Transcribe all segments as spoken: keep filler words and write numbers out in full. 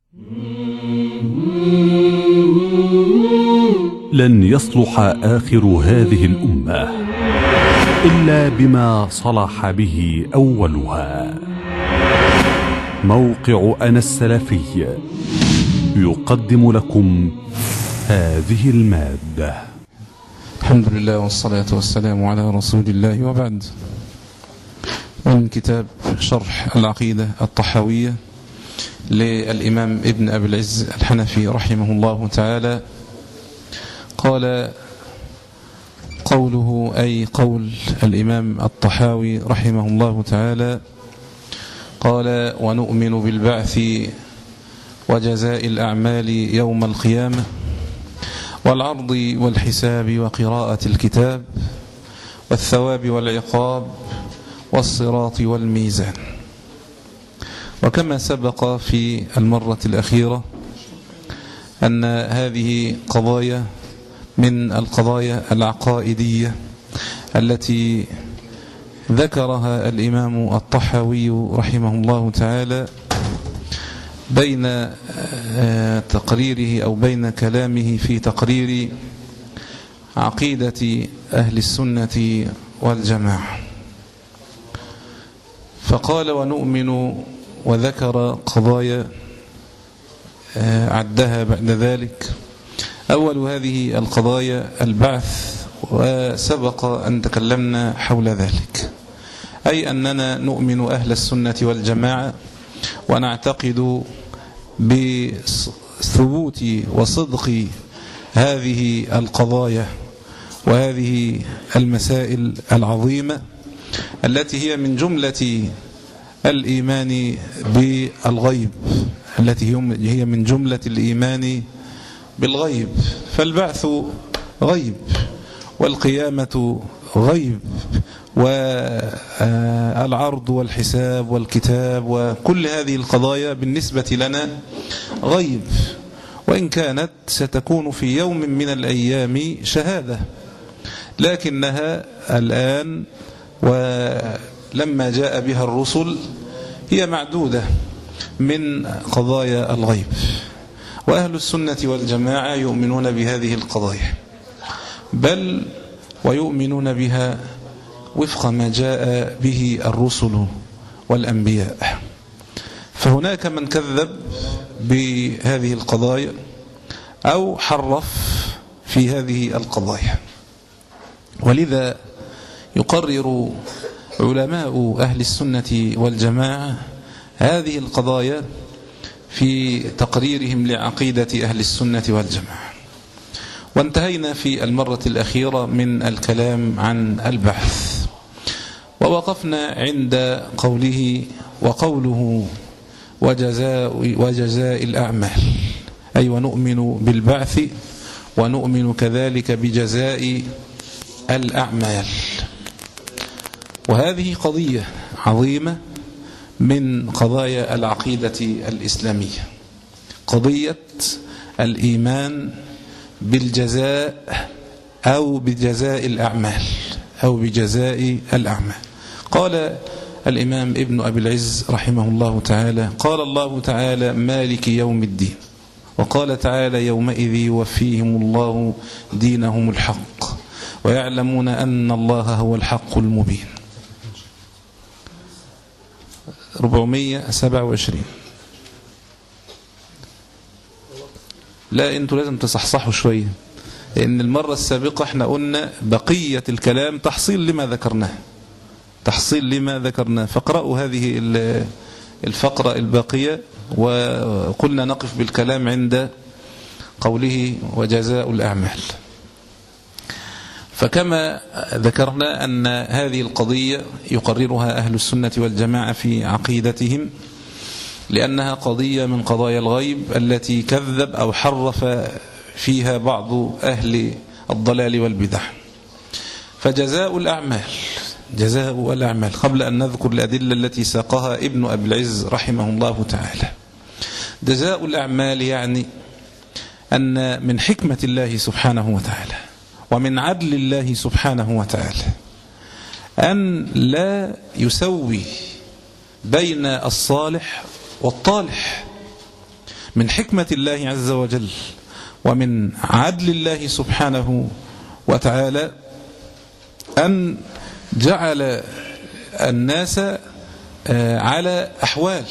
لن يصلح آخر هذه الأمة إلا بما صلح به أولها. موقع أنا السلفي يقدم لكم هذه المادة. الحمد لله والصلاة والسلام على رسول الله، وبعد. من كتاب شرح العقيدة الطحاوية للإمام ابن أبي العز الحنفي رحمه الله تعالى. قال قوله أي قول الإمام الطحاوي رحمه الله تعالى، قال: ونؤمن بالبعث وجزاء الأعمال يوم القيامة والعرض والحساب وقراءة الكتاب والثواب والعقاب والصراط والميزان. وكما سبق في المرة الأخيرة أن هذه قضايا من القضايا العقائدية التي ذكرها الإمام الطحاوي رحمه الله تعالى بين تقريره أو بين كلامه في تقرير عقيدة أهل السنة والجماعة. فقال: ونؤمن، وذكر قضايا عدها بعد ذلك. أول هذه القضايا البعث، وسبق أن تكلمنا حول ذلك، أي أننا نؤمن أهل السنة والجماعة ونعتقد بثبوت وصدق هذه القضايا وهذه المسائل العظيمة التي هي من جملة الإيمان بالغيب، التي هي من جملة الإيمان بالغيب. فالبعث غيب، والقيامة غيب، والعرض والحساب والكتاب وكل هذه القضايا بالنسبة لنا غيب، وإن كانت ستكون في يوم من الأيام شهادة، لكنها الآن ولما جاء بها الرسل هي معدودة من قضايا الغيب. وأهل السنة والجماعة يؤمنون بهذه القضايا، بل ويؤمنون بها وفق ما جاء به الرسل والأنبياء. فهناك من كذب بهذه القضايا أو حرف في هذه القضايا، ولذا يقرر علماء أهل السنة والجماعة هذه القضايا في تقريرهم لعقيدة أهل السنة والجماعة. وانتهينا في المرة الأخيرة من الكلام عن البعث، ووقفنا عند قوله وقوله وجزاء, وجزاء الأعمال، أي ونؤمن بالبعث ونؤمن كذلك بجزاء الأعمال. وهذه قضية عظيمة من قضايا العقيدة الإسلامية، قضية الإيمان بالجزاء أو بجزاء الأعمال أو بجزاء الأعمال. قال الإمام ابن أبي العز رحمه الله تعالى: قال الله تعالى: مالك يوم الدين. وقال تعالى: يومئذ يوفيهم الله دينهم الحق ويعلمون أن الله هو الحق المبين. أربعمائة وسبعة وعشرين. لا، انتوا لازم تصحصحوا شوية، لأن المرة السابقة احنا قلنا بقية الكلام تحصيل لما ذكرناه، تحصيل لما ذكرناه. فاقرأوا هذه الفقرة الباقية، وقلنا نقف بالكلام عند قوله وجزاء الأعمال. فكما ذكرنا أن هذه القضية يقررها أهل السنة والجماعة في عقيدتهم، لأنها قضية من قضايا الغيب التي كذب أو حرف فيها بعض أهل الضلال والبدع. فجزاء الأعمال، جزاء الأعمال، قبل أن نذكر الأدلة التي ساقها ابن أبي العز رحمه الله تعالى. جزاء الأعمال يعني أن من حكمة الله سبحانه وتعالى ومن عدل الله سبحانه وتعالى أن لا يسوي بين الصالح والطالح. من حكمة الله عز وجل ومن عدل الله سبحانه وتعالى أن جعل الناس على أحوال،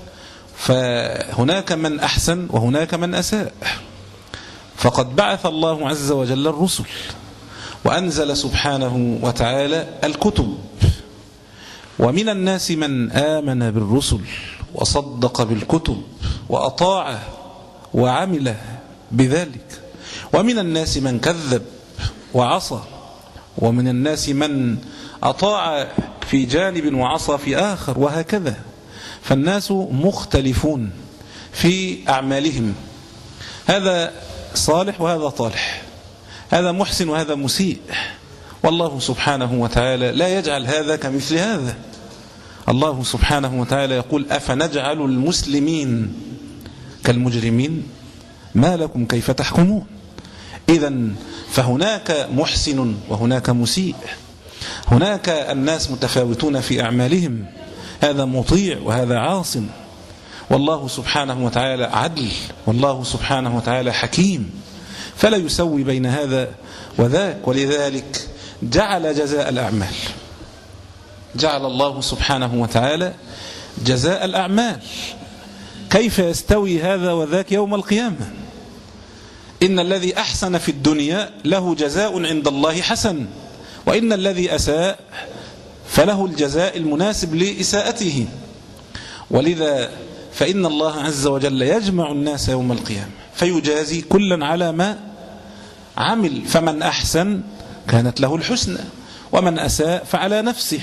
فهناك من أحسن وهناك من أساء. فقد بعث الله عز وجل الرسل وأنزل سبحانه وتعالى الكتب، ومن الناس من آمن بالرسل وصدق بالكتب وأطاع وعمل بذلك، ومن الناس من كذب وعصى، ومن الناس من أطاع في جانب وعصى في آخر، وهكذا. فالناس مختلفون في أعمالهم، هذا صالح وهذا طالح، هذا محسن وهذا مسيء، والله سبحانه وتعالى لا يجعل هذا كمثل هذا. الله سبحانه وتعالى يقول: أفنجعل المسلمين كالمجرمين ما لكم كيف تحكمون. إذن فهناك محسن وهناك مسيء، هناك الناس متفاوتون في أعمالهم، هذا مطيع وهذا عاص، والله سبحانه وتعالى عدل، والله سبحانه وتعالى حكيم، فلا يسوي بين هذا وذاك. ولذلك جعل جزاء الأعمال، جعل الله سبحانه وتعالى جزاء الأعمال. كيف يستوي هذا وذاك يوم القيامة؟ إن الذي أحسن في الدنيا له جزاء عند الله حسن، وإن الذي أساء فله الجزاء المناسب لإساءته. ولذا فإن الله عز وجل يجمع الناس يوم القيامة فيجازي كلا على ما عمل، فمن أحسن كانت له الحسنى، ومن أساء فعلى نفسه.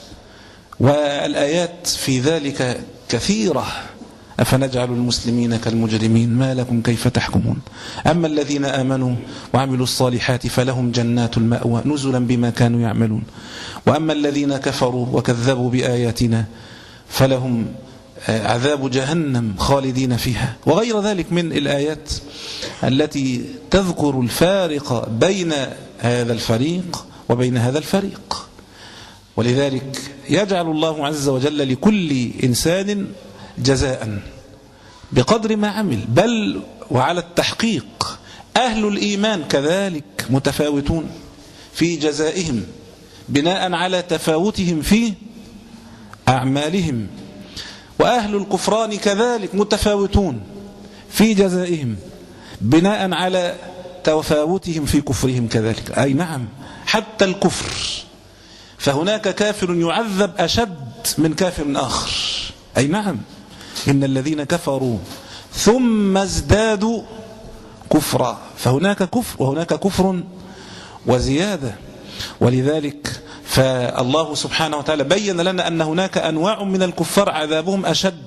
والآيات في ذلك كثيرة: أفنجعل المسلمين كالمجرمين ما لكم كيف تحكمون. أما الذين آمنوا وعملوا الصالحات فلهم جنات المأوى نزلا بما كانوا يعملون، وأما الذين كفروا وكذبوا بآياتنا فلهم عذاب جهنم خالدين فيها، وغير ذلك من الآيات التي تذكر الفارق بين هذا الفريق وبين هذا الفريق. ولذلك يجعل الله عز وجل لكل إنسان جزاء بقدر ما عمل، بل وعلى التحقيق. أهل الإيمان كذلك متفاوتون في جزائهم بناء على تفاوتهم في أعمالهم، وأهل الكفران كذلك متفاوتون في جزائهم بناء على تفاوتهم في كفرهم كذلك. أي نعم، حتى الكفر فهناك كافر يعذب أشد من كافر آخر. أي نعم، إن الذين كفروا ثم ازدادوا كفرا، فهناك كفر وهناك كفر وزيادة. ولذلك فالله سبحانه وتعالى بين لنا أن هناك أنواع من الكفار عذابهم أشد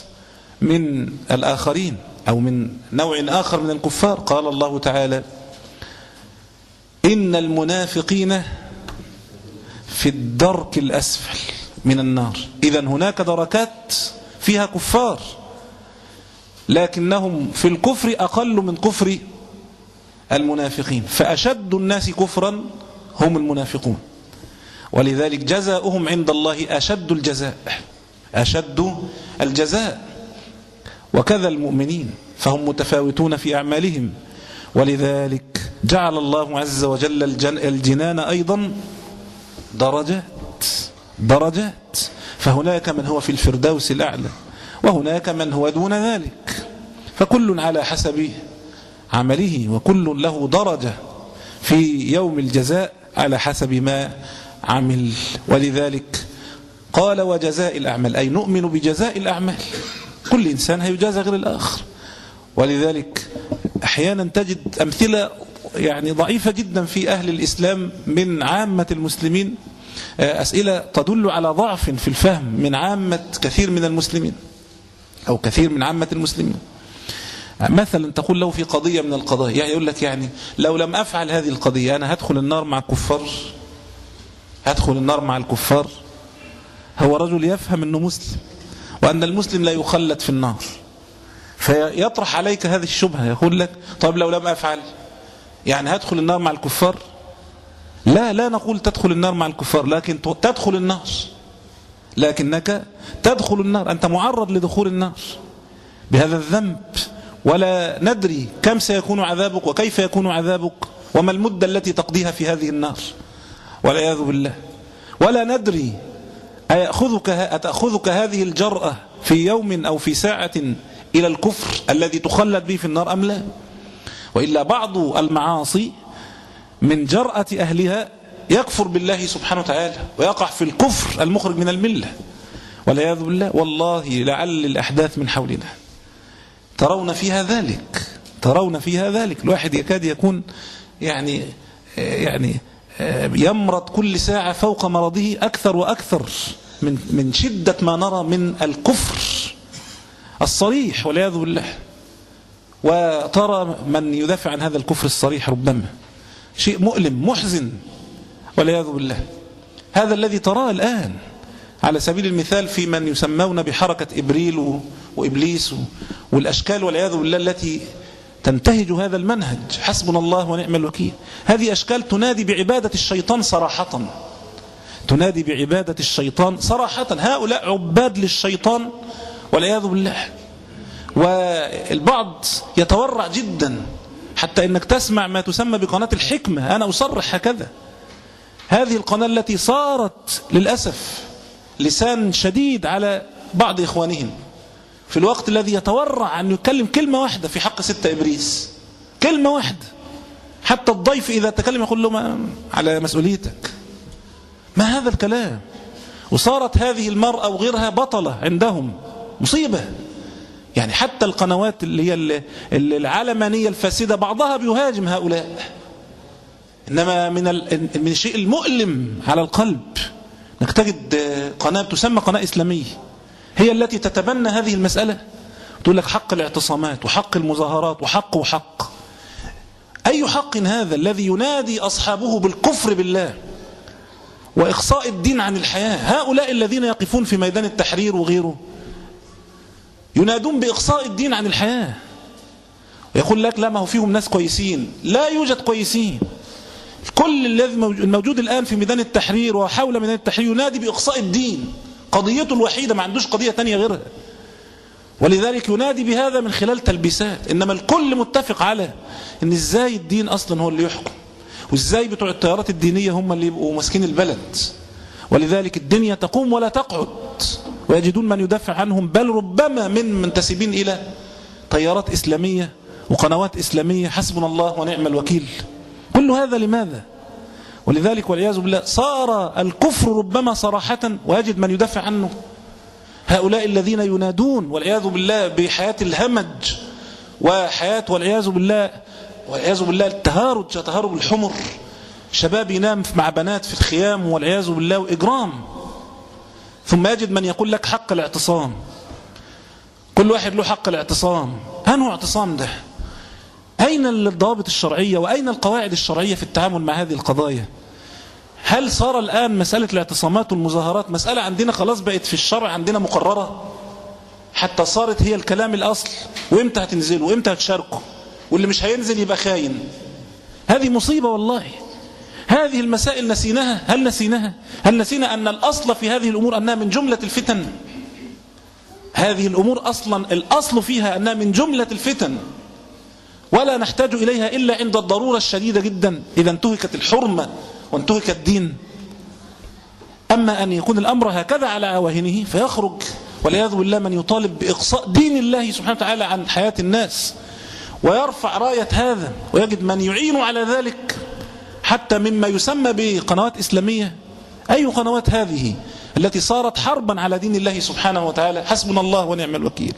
من الآخرين، أو من نوع آخر من الكفار. قال الله تعالى: إن المنافقين في الدرك الأسفل من النار. إذن هناك دركات فيها كفار، لكنهم في الكفر أقل من كفر المنافقين، فأشد الناس كفرا هم المنافقون. ولذلك جزاؤهم عند الله أشد الجزاء، أشد الجزاء. وكذا المؤمنين فهم متفاوتون في أعمالهم. ولذلك جعل الله عز وجل الجنان أيضا درجات درجات، فهناك من هو في الفردوس الأعلى، وهناك من هو دون ذلك، فكل على حسب عمله، وكل له درجة في يوم الجزاء على حسب ما عمل. ولذلك قال: وجزاء الأعمال، أي نؤمن بجزاء الأعمال، كل إنسان هيجازى غير الآخر. ولذلك أحيانا تجد أمثلة يعني ضعيفة جدا في أهل الإسلام من عامة المسلمين، أسئلة تدل على ضعف في الفهم من عامة كثير من المسلمين، أو كثير من عامة المسلمين. مثلا تقول له في قضية من القضايا، يعني يقول لك يعني لو لم أفعل هذه القضية أنا هدخل النار مع الكفار، هدخل النار مع الكفار. هو رجل يفهم أنه مسلم وأن المسلم لا يخلد في النار، فيطرح عليك هذه الشبهة، يقول لك: طيب لو لم أفعل يعني هدخل النار مع الكفار؟ لا لا نقول تدخل النار مع الكفار، لكن تدخل النار، لكنك تدخل النار، أنت معرض لدخول النار بهذا الذنب. ولا ندري كم سيكون عذابك وكيف يكون عذابك وما المدة التي تقضيها في هذه النار والعياذ بالله. ولا ندري أيأخذك أتأخذك هذه الجرأة في يوم أو في ساعة إلى الكفر الذي تخلد به في النار أم لا. وإلا بعض المعاصي من جرأة أهلها يكفر بالله سبحانه وتعالى ويقع في الكفر المخرج من الملة والعياذ بالله. والله لعل الأحداث من حولنا ترون فيها ذلك، ترون فيها ذلك. الواحد يكاد يكون يعني يعني يمرض كل ساعة فوق مرضه أكثر وأكثر من من شدة ما نرى من الكفر الصريح والعياذ بالله. وترى من يدافع عن هذا الكفر الصريح ربما شيء مؤلم محزن والعياذ بالله. هذا الذي تراه الآن على سبيل المثال في من يسمون بحركة إبريل وإبليس والأشكال والعياذ بالله التي تنتهج هذا المنهج، حسبنا الله ونعم الوكيل. هذه أشكال تنادي بعبادة الشيطان صراحة، تنادي بعبادة الشيطان صراحة. هؤلاء عباد للشيطان والعياذ بالله. والبعض يتورع جدا حتى إنك تسمع ما تسمى بقناة الحكمة. أنا أصرح هكذا، هذه القناة التي صارت للأسف لسان شديد على بعض إخوانهم في الوقت الذي يتورع أن يتكلم كلمة واحدة في حق ستة إبريس، كلمة واحدة. حتى الضيف إذا تكلم يقول له ما على مسؤوليتك. ما هذا الكلام؟ وصارت هذه المرأة وغيرها بطلة عندهم، مصيبة. يعني حتى القنوات اللي هي العلمانية الفاسدة بعضها بيهاجم هؤلاء. إنما من من الشيء المؤلم على القلب انك تجد قناة تسمى قناة إسلامية هي التي تتبنى هذه المسألة، تقول لك حق الاعتصامات وحق المظاهرات وحق وحق. أي حق هذا الذي ينادي أصحابه بالكفر بالله وإخصاء الدين عن الحياة؟ هؤلاء الذين يقفون في ميدان التحرير وغيره ينادون بإخصاء الدين عن الحياة، ويقول لك لا ما هو فيهم ناس كويسين. لا يوجد كويسين. كل الذي الموجود الآن في ميدان التحرير وحول ميدان التحرير ينادي بإخصاء الدين، قضيته الوحيدة، ما عندوش قضية تانية غيرها. ولذلك ينادي بهذا من خلال تلبيسات. إنما الكل متفق على إن إزاي الدين أصلا هو اللي يحكم، وإزاي بتوع التيارات الدينية هم اللي يبقوا ماسكين البلد. ولذلك الدنيا تقوم ولا تقعد، ويجدون من يدافع عنهم، بل ربما من منتسبين إلى تيارات إسلامية وقنوات إسلامية، حسبنا الله ونعم الوكيل. كل هذا لماذا؟ ولذلك والعياذ بالله صار الكفر ربما صراحة ويجد من يدافع عنه. هؤلاء الذين ينادون والعياذ بالله بحياة الهمج وحياة والعياذ بالله والعياذ بالله التهارج، تهارج الحمر، شباب ينام مع بنات في الخيام والعياذ بالله، وإجرام. ثم يجد من يقول لك حق الاعتصام، كل واحد له حق الاعتصام. أنه اعتصام ده؟ أين الضوابط الشرعية وأين القواعد الشرعية في التعامل مع هذه القضايا؟ هل صار الآن مسألة الاعتصامات والمظاهرات مسألة عندنا خلاص بقت في الشرع عندنا مقررة، حتى صارت هي الكلام الأصل، وإمتى هتنزلوا وإمتى هتشاركوا، واللي مش هينزل يبقى خاين؟ هذه مصيبة والله. هذه المسائل نسيناها. هل نسيناها؟ هل نسينا أن الأصل في هذه الأمور أنها من جملة الفتن؟ هذه الأمور أصلا الأصل فيها أنها من جملة الفتن، ولا نحتاج إليها إلا عند الضرورة الشديدة جدا، إذا انتهكت الحرمة وانتهك الدين. أما أن يكون الأمر هكذا على عواهنه فيخرج والعياذ بالله من يطالب بإقصاء دين الله سبحانه وتعالى عن حياة الناس ويرفع راية هذا، ويجد من يعين على ذلك حتى مما يسمى بقنوات إسلامية. أي قنوات هذه التي صارت حربا على دين الله سبحانه وتعالى؟ حسبنا الله ونعم الوكيل.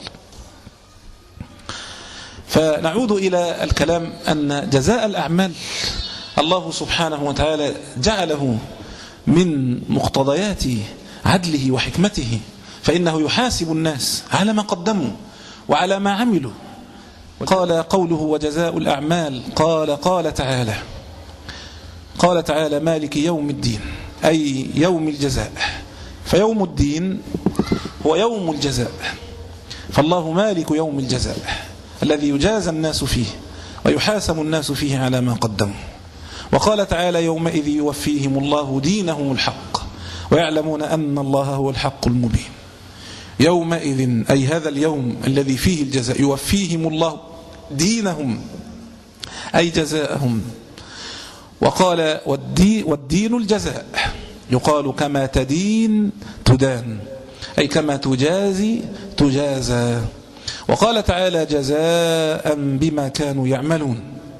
فنعود إلى الكلام أن جزاء الأعمال الله سبحانه وتعالى جعله من مقتضيات عدله وحكمته، فإنه يحاسب الناس على ما قدموا وعلى ما عملوا. قال قوله وجزاء الأعمال، قال قال تعالى قال تعالى مالك يوم الدين، أي يوم الجزاء. فيوم الدين هو يوم الجزاء، فالله مالك يوم الجزاء الذي يجازى الناس فيه ويحاسب الناس فيه على ما قدموا. وقال تعالى يومئذ يوفيهم الله دينهم الحق ويعلمون أن الله هو الحق المبين. يومئذ أي هذا اليوم الذي فيه الجزاء، يوفيهم الله دينهم أي جزاءهم. وقال والدين, والدين الجزاء، يقال كما تدين تدان، أي كما تجازي تجازى. وقال تعالى جزاء بما كانوا يعملون،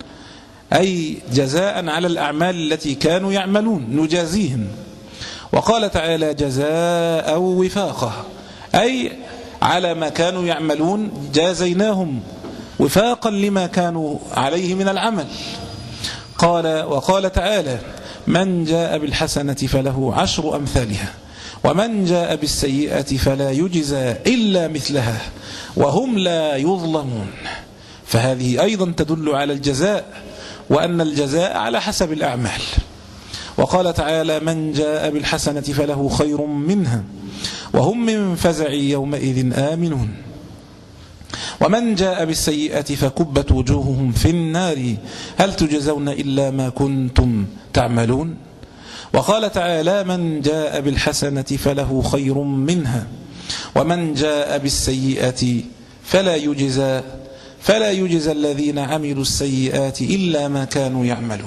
أي جزاء على الأعمال التي كانوا يعملون نجازيهم. وقال تعالى جزاء وفاقة، أي على ما كانوا يعملون جازيناهم وفاقا لما كانوا عليه من العمل. قال وقال تعالى من جاء بالحسنة فله عشر أمثالها ومن جاء بالسيئة فلا يجزى إلا مثلها وهم لا يظلمون. فهذه أيضا تدل على الجزاء، وأن الجزاء على حسب الأعمال. وقال تعالى من جاء بالحسنة فله خير منها وهم من فزع يومئذ آمنون ومن جاء بالسيئة فكبت وجوههم في النار هل تجزون إلا ما كنتم تعملون. وقال تعالى من جاء بالحسنة فله خير منها ومن جاء بالسيئة فلا يجزى فلا يجزى الذين عملوا السيئات إلا ما كانوا يعملون.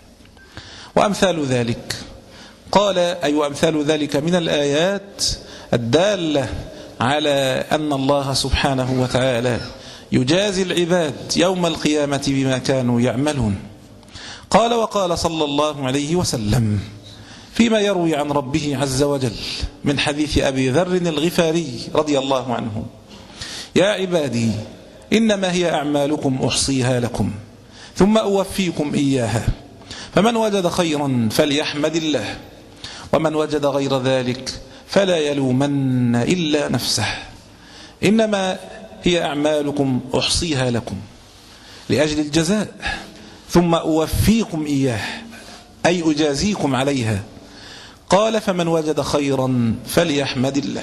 وأمثال ذلك قال أي وأمثال ذلك من الآيات الدالة على أن الله سبحانه وتعالى يجازي العباد يوم القيامة بما كانوا يعملون. قال وقال صلى الله عليه وسلم فيما يروي عن ربه عز وجل من حديث أبي ذر الغفاري رضي الله عنه يا عبادي إنما هي أعمالكم أحصيها لكم ثم أوفيكم إياها فمن وجد خيرا فليحمد الله ومن وجد غير ذلك فلا يلومن إلا نفسه. إنما هي أعمالكم أحصيها لكم لأجل الجزاء ثم أوفيكم إياه أي أجازيكم عليها. قال فمن وجد خيرا فليحمد الله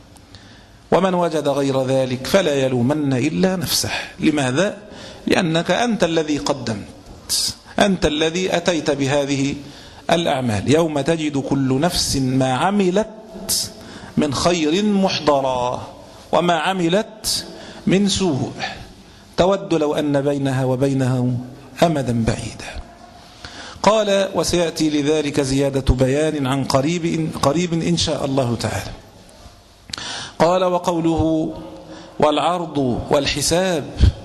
ومن وجد غير ذلك فلا يلومن إلا نفسه. لماذا؟ لأنك أنت الذي قدمت، أنت الذي أتيت بهذه الأعمال. يوم تجد كل نفس ما عملت من خير محضرا وما عملت من سوء تود لو أن بينها وبينه أمدا بعيدا. قال وسيأتي لذلك زيادة بيان عن قريب, قريب إن شاء الله تعالى. قال وقوله والعرض والحساب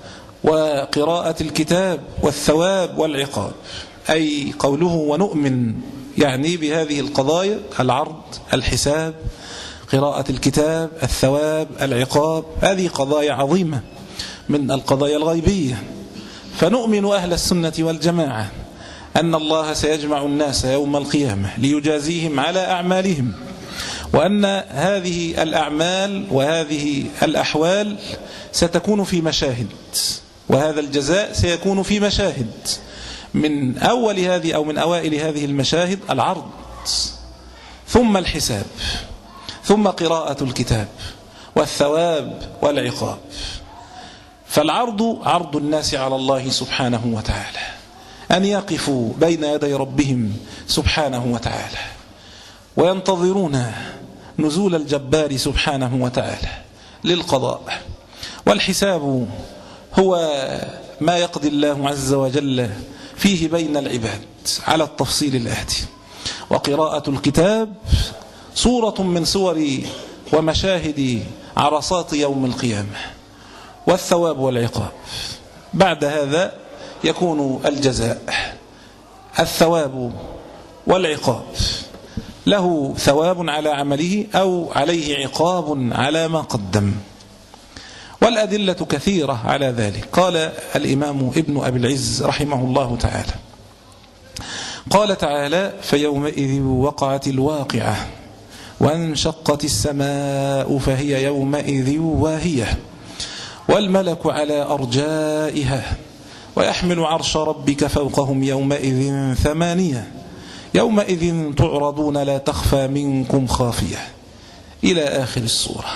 وقراءة الكتاب والثواب والعقاب، أي قوله ونؤمن يعني بهذه القضايا العرض الحساب قراءة الكتاب الثواب العقاب، هذه قضايا عظيمة من القضايا الغيبية. فنؤمن أهل السنة والجماعة أن الله سيجمع الناس يوم القيامة ليجازيهم على أعمالهم، وأن هذه الأعمال وهذه الأحوال ستكون في مشاهد، وهذا الجزاء سيكون في مشاهد. من أول هذه أو من أوائل هذه المشاهد العرض ثم الحساب ثم قراءة الكتاب والثواب والعقاب. فالعرض عرض الناس على الله سبحانه وتعالى، أن يقفوا بين يدي ربهم سبحانه وتعالى وينتظرون نزول الجبار سبحانه وتعالى للقضاء. والحساب هو ما يقضي الله عز وجل فيه بين العباد على التفصيل الآتي. وقراءة الكتاب صورة من صور ومشاهد عرصات يوم القيامة. والثواب والعقاب بعد هذا يكون الجزاء. الثواب والعقاب له ثواب على عمله أو عليه عقاب على ما قدم، والأدلة كثيرة على ذلك. قال الإمام ابن أبي العز رحمه الله تعالى قال تعالى فيومئذ وقعت الواقعة وانشقت السماء فهي يومئذ واهية والملك على أرجائها ويحمل عرش ربك فوقهم يومئذ ثمانية يومئذ تعرضون لا تخفى منكم خافية إلى آخر السورة.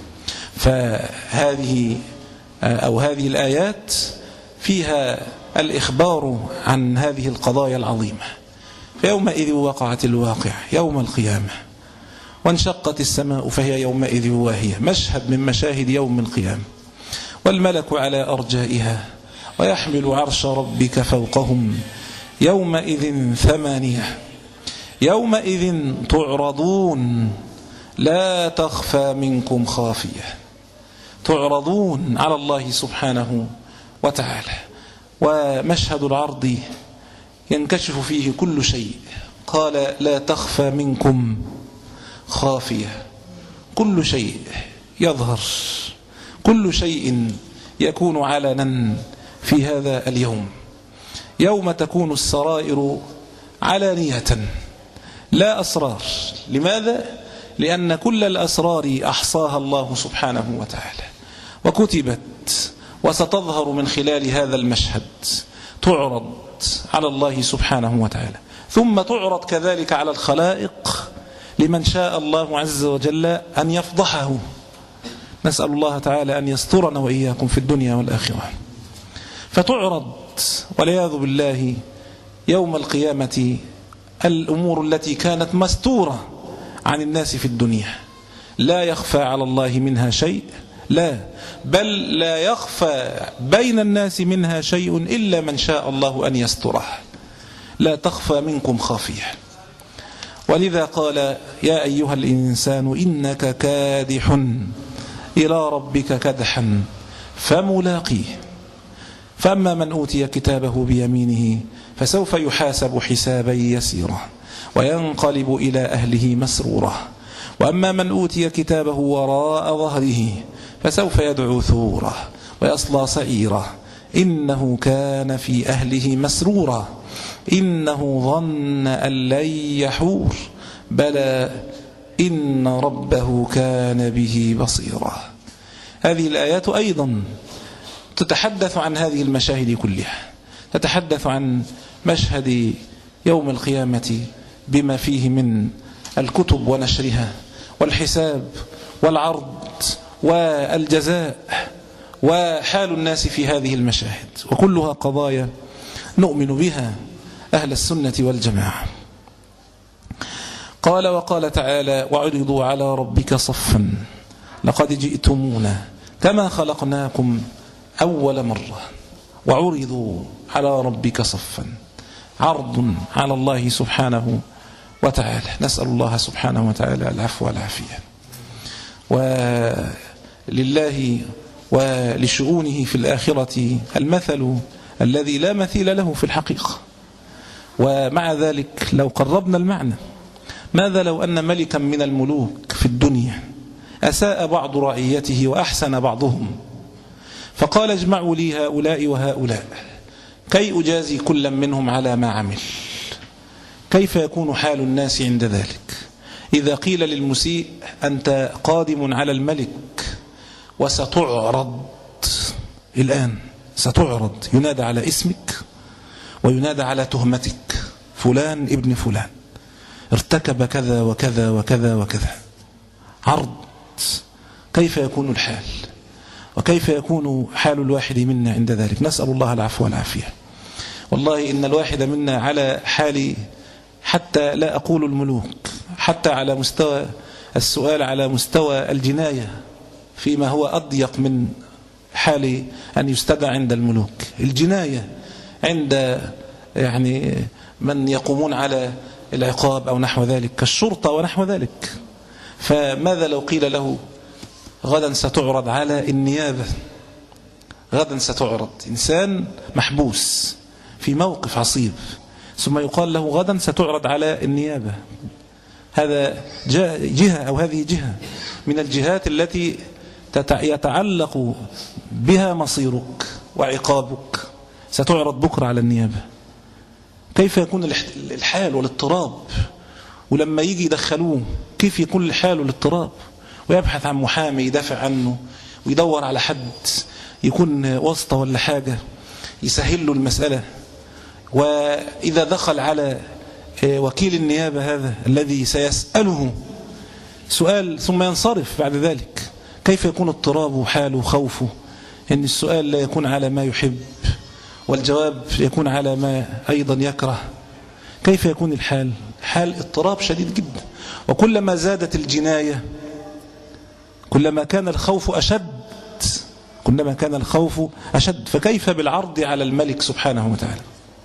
فهذه أو هذه الآيات فيها الإخبار عن هذه القضايا العظيمة. فيومئذ وقعت الواقع يوم القيامة وانشقت السماء فهي يومئذ واهية، مشهد من مشاهد يوم القيامة. والملك على أرجائها ويحمل عرش ربك فوقهم يومئذ ثمانية يومئذ تعرضون لا تخفى منكم خافية. تعرضون على الله سبحانه وتعالى، ومشهد العرض ينكشف فيه كل شيء. قال لا تخفى منكم خافية، كل شيء يظهر، كل شيء يكون علنا في هذا اليوم، يوم تكون السرائر علانية لا أسرار. لماذا؟ لأن كل الأسرار أحصاها الله سبحانه وتعالى وكتبت، وستظهر من خلال هذا المشهد. تعرض على الله سبحانه وتعالى، ثم تعرض كذلك على الخلائق لمن شاء الله عز وجل أن يفضحه. نسأل الله تعالى أن يسترنا وإياكم في الدنيا والآخرة. فتعرض والعياذ بالله يوم القيامة الأمور التي كانت مستورة عن الناس في الدنيا، لا يخفى على الله منها شيء، لا بل لا يخفى بين الناس منها شيء إلا من شاء الله أن يستره. لا تخفى منكم خافية. ولذا قال يا أيها الإنسان إنك كادح إلى ربك كدحا فملاقيه. فأما من أوتي كتابه بيمينه فسوف يحاسب حسابا يسيرا وينقلب إلى أهله مسرورا. وأما من أوتي كتابه وراء ظهره فسوف يدعو ثورا ويصلى سعيرا إنه كان في أهله مسرورا إنه ظن أن لن يحور بلى إن ربه كان به بصيرا. هذه الآيات أيضا تتحدث عن هذه المشاهد كلها، تتحدث عن مشهد يوم القيامة بما فيه من الكتب ونشرها والحساب والعرض والجزاء وحال الناس في هذه المشاهد، وكلها قضايا نؤمن بها أهل السنة والجماعة. قال وقال تعالى وعرضوا على ربك صفا لقد جئتمونا كما خلقناكم أول مرة. وعرضوا على ربك صفا، عرض على الله سبحانه وتعالى. نسأل الله سبحانه وتعالى العفو والعافية. ولله ولشؤونه في الآخرة المثل الذي لا مثيل له في الحقيقة. ومع ذلك لو قربنا المعنى، ماذا لو أن ملكا من الملوك في الدنيا أساء بعض رعيته وأحسن بعضهم، فقال اجمعوا لي هؤلاء وهؤلاء كي أجازي كل منهم على ما عمل. كيف يكون حال الناس عند ذلك؟ إذا قيل للمسيء أنت قادم على الملك وستعرض الآن، ستعرض، ينادى على اسمك وينادى على تهمتك، فلان ابن فلان ارتكب كذا وكذا وكذا وكذا، عرض. كيف يكون الحال؟ وكيف يكون حال الواحد منا عند ذلك؟ نسأل الله العفو والعافية. والله إن الواحد منا على حال، حتى لا أقول الملوك، حتى على مستوى السؤال على مستوى الجناية فيما هو أضيق من حال أن يستدعى عند الملوك، الجناية عند يعني من يقومون على العقاب أو نحو ذلك كالشرطة ونحو ذلك. فماذا لو قيل له غدا ستعرض على النيابة، غدا ستعرض إنسان محبوس في موقف عصيب، ثم يقال له غدا ستعرض على النيابة. هذا جهة أو هذه جهة من الجهات التي يتعلق بها مصيرك وعقابك، ستعرض بكرة على النيابة. كيف يكون الحال والاضطراب؟ ولما يجي يدخلوه كيف يكون الحال والاضطراب؟ ويبحث عن محامي يدافع عنه ويدور على حد يكون واسطة ولا حاجة يسهل له المسألة. وإذا دخل على وكيل النيابة هذا الذي سيسأله سؤال ثم ينصرف بعد ذلك، كيف يكون اضطرابه حاله خوفه إن السؤال لا يكون على ما يحب والجواب يكون على ما أيضا يكره؟ كيف يكون الحال؟ حال اضطراب شديد جدا. وكلما زادت الجناية كلما كان الخوف أشد، كلما كان الخوف أشد، فكيف بالعرض على الملك سبحانه وتعالى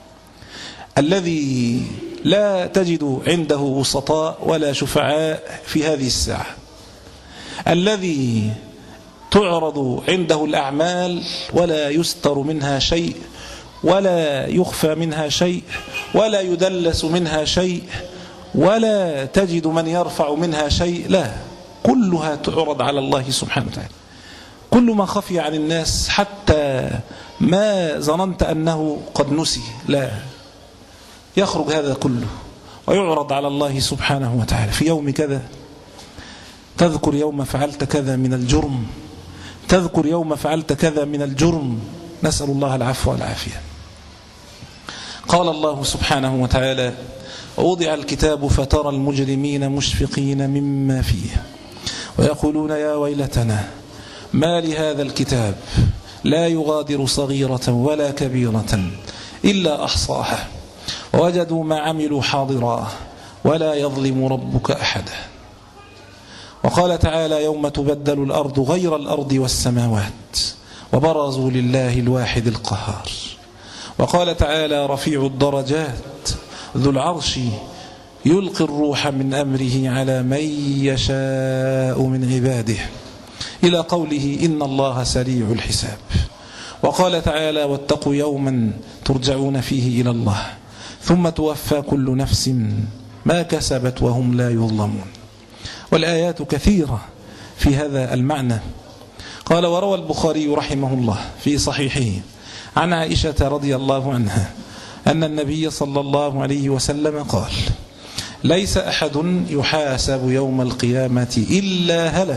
الذي لا تجد عنده وسطاء ولا شفعاء في هذه الساعة، الذي تعرض عنده الأعمال ولا يستر منها شيء ولا يخفى منها شيء ولا يدلس منها شيء ولا تجد من يرفع منها شيء، لا، كلها تعرض على الله سبحانه وتعالى. كل ما خفي عن الناس حتى ما ظننت أنه قد نسي، لا، يخرج هذا كله ويعرض على الله سبحانه وتعالى. في يوم كذا تذكر يوم فعلت كذا من الجرم، تذكر يوم فعلت كذا من الجرم، نسأل الله العفو والعافية. قال الله سبحانه وتعالى: ووضع الكتاب فترى المجرمين مشفقين مما فيه ويقولون يا ويلتنا ما لهذا الكتاب لا يغادر صغيرة ولا كبيرة إلا أحصاها ووجدوا ما عملوا حاضرا ولا يظلم ربك أحدا. وقال تعالى: يوم تبدل الأرض غير الأرض والسماوات وبرزوا لله الواحد القهار. وقال تعالى: رفيع الدرجات ذو العرش يلقي الروح من أمره على من يشاء من عباده، إلى قوله: إن الله سريع الحساب. وقال تعالى: واتقوا يوما ترجعون فيه إلى الله ثم توفى كل نفس ما كسبت وهم لا يظلمون. والآيات كثيرة في هذا المعنى. قال: وروى البخاري رحمه الله في صحيحه عن عائشة رضي الله عنها أن النبي صلى الله عليه وسلم قال: ليس أحد يحاسب يوم القيامة إلا هلك.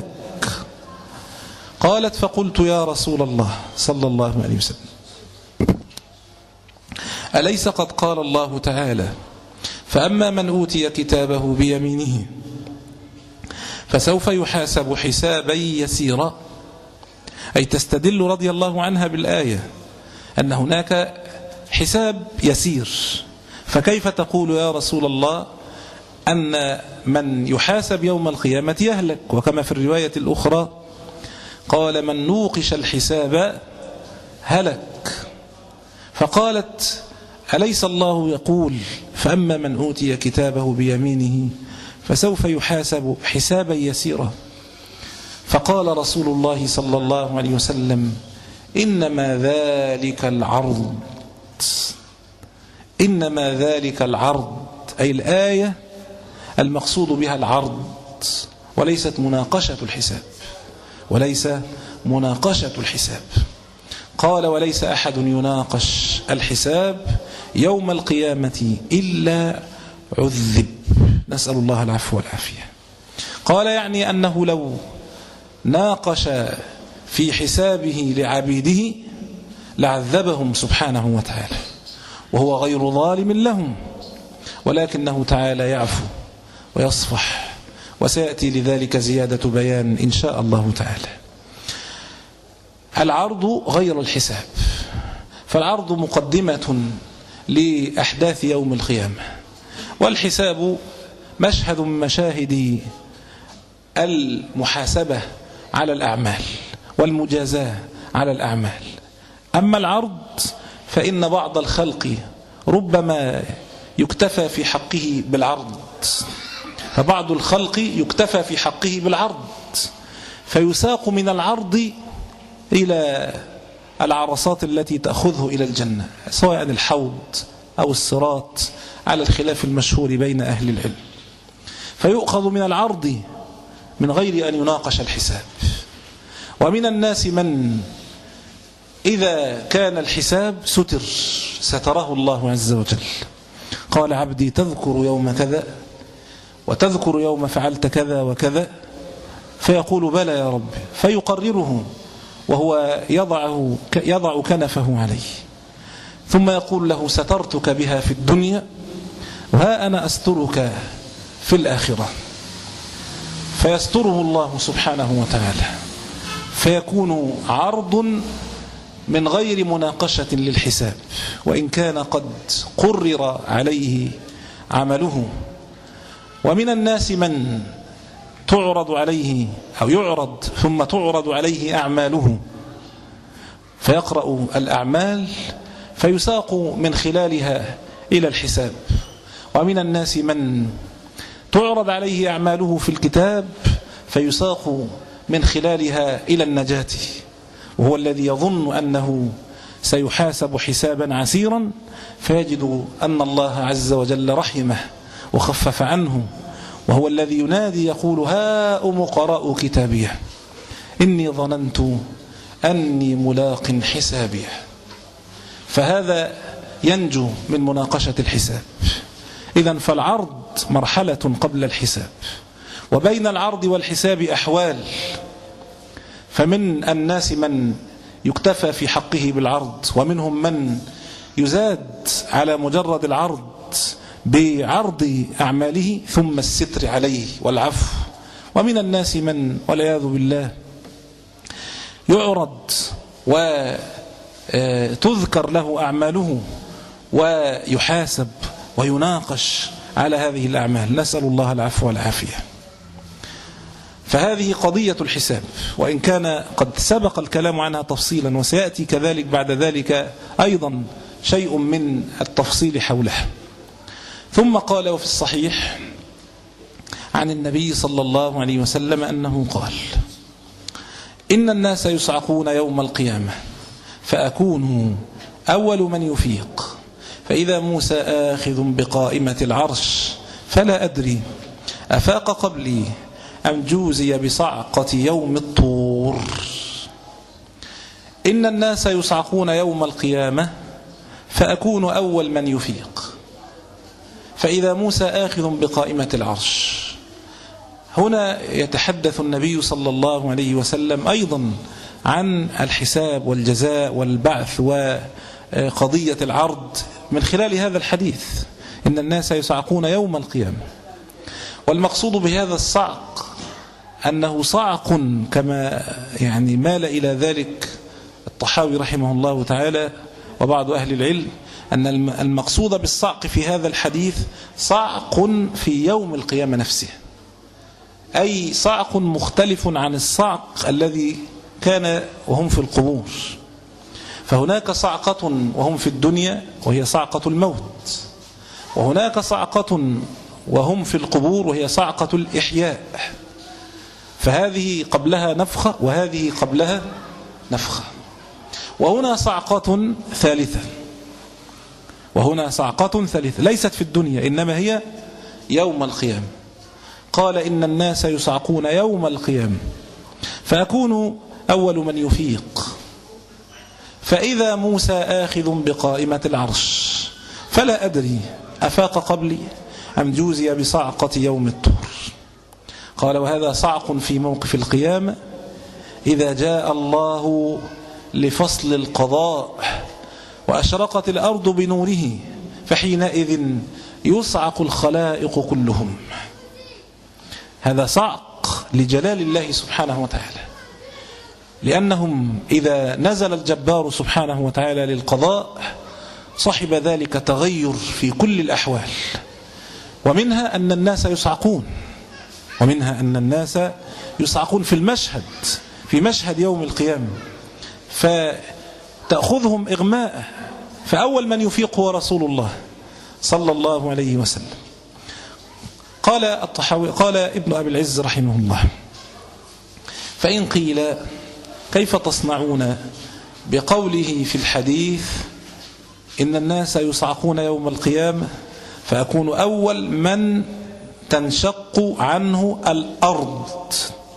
قالت: فقلت يا رسول الله صلى الله عليه وسلم أليس قد قال الله تعالى: فأما من أوتي كتابه بيمينه فسوف يحاسب حسابا يسيرا؟ أي تستدل رضي الله عنها بالآية أن هناك حساب يسير، فكيف تقول يا رسول الله أن من يحاسب يوم القيامة يهلك؟ وكما في الرواية الأخرى قال: من نوقش الحساب هلك. فقالت: أليس الله يقول: فأما من أوتي كتابه بيمينه فسوف يحاسب حسابا يسيرا؟ فقال رسول الله صلى الله عليه وسلم: إنما ذلك العرض، إنما ذلك العرض، أي الآية المقصود بها العرض وليست مناقشة الحساب، وليس مناقشة الحساب. قال: وليس أحد يناقش الحساب يوم القيامة إلا عذب، نسأل الله العفو والعافية. قال: يعني أنه لو ناقش في حسابه لعبيده لعذبهم سبحانه وتعالى، وهو غير ظالم لهم، ولكنه تعالى يعفو ويصفح، وسيأتي لذلك زيادة بيان إن شاء الله تعالى. العرض غير الحساب، فالعرض مقدمة لأحداث يوم القيامة، والحساب مشهد من مشاهد المحاسبة على الأعمال والمجازاة على الأعمال. أما العرض فإن بعض الخلق ربما يكتفى في حقه بالعرض، فبعض الخلق يكتفى في حقه بالعرض فيساق من العرض إلى العرصات التي تأخذه إلى الجنة، سواء الحوض أو الصراط على الخلاف المشهور بين أهل العلم، فيؤخذ من العرض من غير أن يناقش الحساب. ومن الناس من إذا كان الحساب ستر ستره الله عز وجل. قال: عبدي تذكر يوم كذا وتذكر يوم فعلت كذا وكذا، فيقول: بلى يا رب، فيقرره وهو يضع, يضع كنفه عليه، ثم يقول له: سترتك بها في الدنيا وها أنا أسترك في الآخرة. فيستره الله سبحانه وتعالى، فيكون عرض من غير مناقشة للحساب، وإن كان قد قرر عليه عمله. ومن الناس من تعرض عليه أو يعرض ثم تعرض عليه أعماله فيقرأ الأعمال فيساق من خلالها إلى الحساب. ومن الناس من تعرض عليه أعماله في الكتاب فيساق من خلالها إلى النجاة، وهو الذي يظن أنه سيحاسب حسابا عسيرا فيجد أن الله عز وجل رحمه وخفف عنه، وهو الذي ينادي يقول هاؤم اقرءوا كتابيه إني ظننت أني ملاق حسابيه. فهذا ينجو من مناقشة الحساب. إذن فالعرض مرحلة قبل الحساب، وبين العرض والحساب أحوال. فمن الناس من يكتفى في حقه بالعرض، ومنهم من يزاد على مجرد العرض بعرض أعماله ثم الستر عليه والعفو. ومن الناس من والعياذ بالله يعرض وتذكر له أعماله ويحاسب ويناقش على هذه الأعمال، نسأل الله العفو والعافية. فهذه قضية الحساب، وإن كان قد سبق الكلام عنها تفصيلا، وسيأتي كذلك بعد ذلك أيضا شيء من التفصيل حولها. ثم قال وفي الصحيح عن النبي صلى الله عليه وسلم أنه قال إن الناس يصعقون يوم القيامة فأكون أول من يفيق، فإذا موسى آخذ بقائمة العرش فلا أدري أفاق قبلي أم جوزي بصعقة يوم الطور. إن الناس يصعقون يوم القيامة فأكون أول من يفيق، فإذا موسى آخذ بقائمة العرش. هنا يتحدث النبي صلى الله عليه وسلم أيضا عن الحساب والجزاء والبعث وقضية العرض من خلال هذا الحديث، إن الناس يصعقون يوم القيامة. والمقصود بهذا الصعق أنه صعق كما يعني مال إلى ذلك الطحاوي رحمه الله تعالى وبعض أهل العلم، أن المقصود بالصعق في هذا الحديث صعق في يوم القيامة نفسه، أي صعق مختلف عن الصعق الذي كان وهم في القبور. فهناك صعقة وهم في الدنيا وهي صعقة الموت، وهناك صعقة وهم في القبور وهي صعقة الإحياء. فهذه قبلها نفخة وهذه قبلها نفخة. وهنا صعقة ثالثة، وهنا صعقة ثالثة ليست في الدنيا إنما هي يوم القيامة. قال إن الناس يصعقون يوم القيامة فأكون أول من يفيق، فإذا موسى آخذ بقائمة العرش فلا أدري أفاق قبلي أم جوزي بصعقة يوم الطور. قال وهذا صعق في موقف القيامة إذا جاء الله لفصل القضاء وأشرقت الأرض بنوره، فحينئذ يصعق الخلائق كلهم. هذا صعق لجلال الله سبحانه وتعالى، لأنهم إذا نزل الجبار سبحانه وتعالى للقضاء صحب ذلك تغير في كل الأحوال، ومنها أن الناس يصعقون، ومنها أن الناس يصعقون في المشهد، في مشهد يوم القيامة، فتأخذهم إغماء، فأول من يفيق هو رسول الله صلى الله عليه وسلم. قال الطحاوي قال ابن أبي العز رحمه الله فإن قيل كيف تصنعون بقوله في الحديث إن الناس يصعقون يوم القيامة فأكون أول من تنشق عنه الأرض،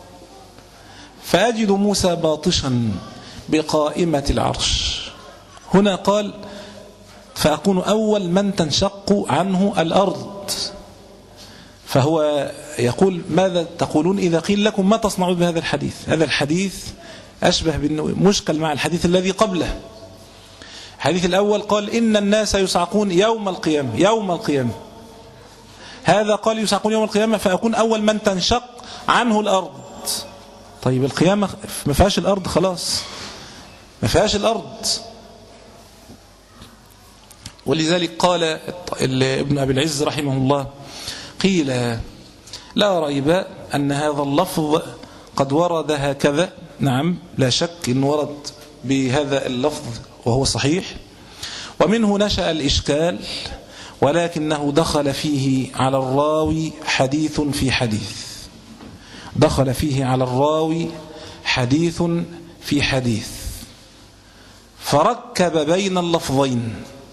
فأجد موسى باطشا بقائمة العرش. هنا قال فأكون أول من تنشق عنه الأرض، فهو يقول ماذا تقولون إذا قيل لكم ما تصنعون بهذا الحديث؟ هذا الحديث أشبه مشكل مع الحديث الذي قبله. الحديث الأول قال إن الناس يصعقون يوم القيامة، يوم القيامة. هذا قال يصعقون يوم القيامة فأكون أول من تنشق عنه الأرض. طيب القيامة ما فيهاش الأرض، خلاص ما فيهاش الأرض. ولذلك قال ابن أبي العز رحمه الله قيل لا ريب أن هذا اللفظ قد ورد هكذا، نعم لا شك إنه ورد بهذا اللفظ وهو صحيح، ومنه نشأ الإشكال، ولكنه دخل فيه على الراوي حديث في حديث دخل فيه على الراوي حديث في حديث فركب بين اللفظين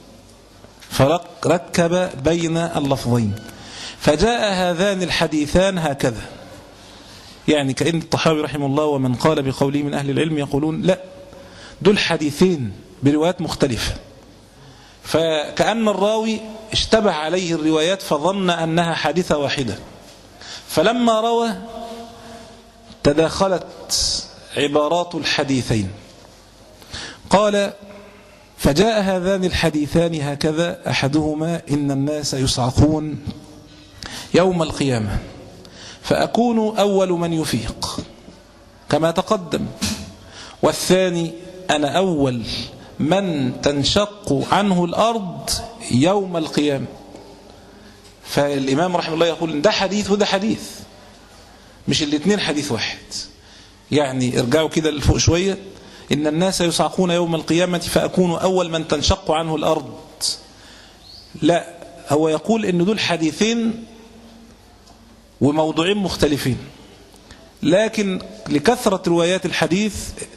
فركب بين اللفظين فجاء هذان الحديثان هكذا. يعني كأن الطحاوي رحمه الله ومن قال بقوله من أهل العلم يقولون لا، دول حديثين بروايات مختلفة، فكأن الراوي اشتبه عليه الروايات فظن أنها حادثة واحدة، فلما روى تداخلت عبارات الحديثين. قال فجاء هذان الحديثان هكذا، أحدهما إن الناس يصعقون يوم القيامة فأكون أول من يفيق كما تقدم، والثاني أنا أول من تنشق عنه الأرض يوم القيامة. فالإمام رحمه الله يقول إن ده حديث وده حديث، مش الاثنين حديث واحد. يعني ارجعوا كده لفوق شوية، إن الناس يصعقون يوم القيامة فأكون أول من تنشق عنه الأرض، لا، هو يقول إن دول حديثين وموضوعين مختلفين، لكن لكثرة روايات الحديث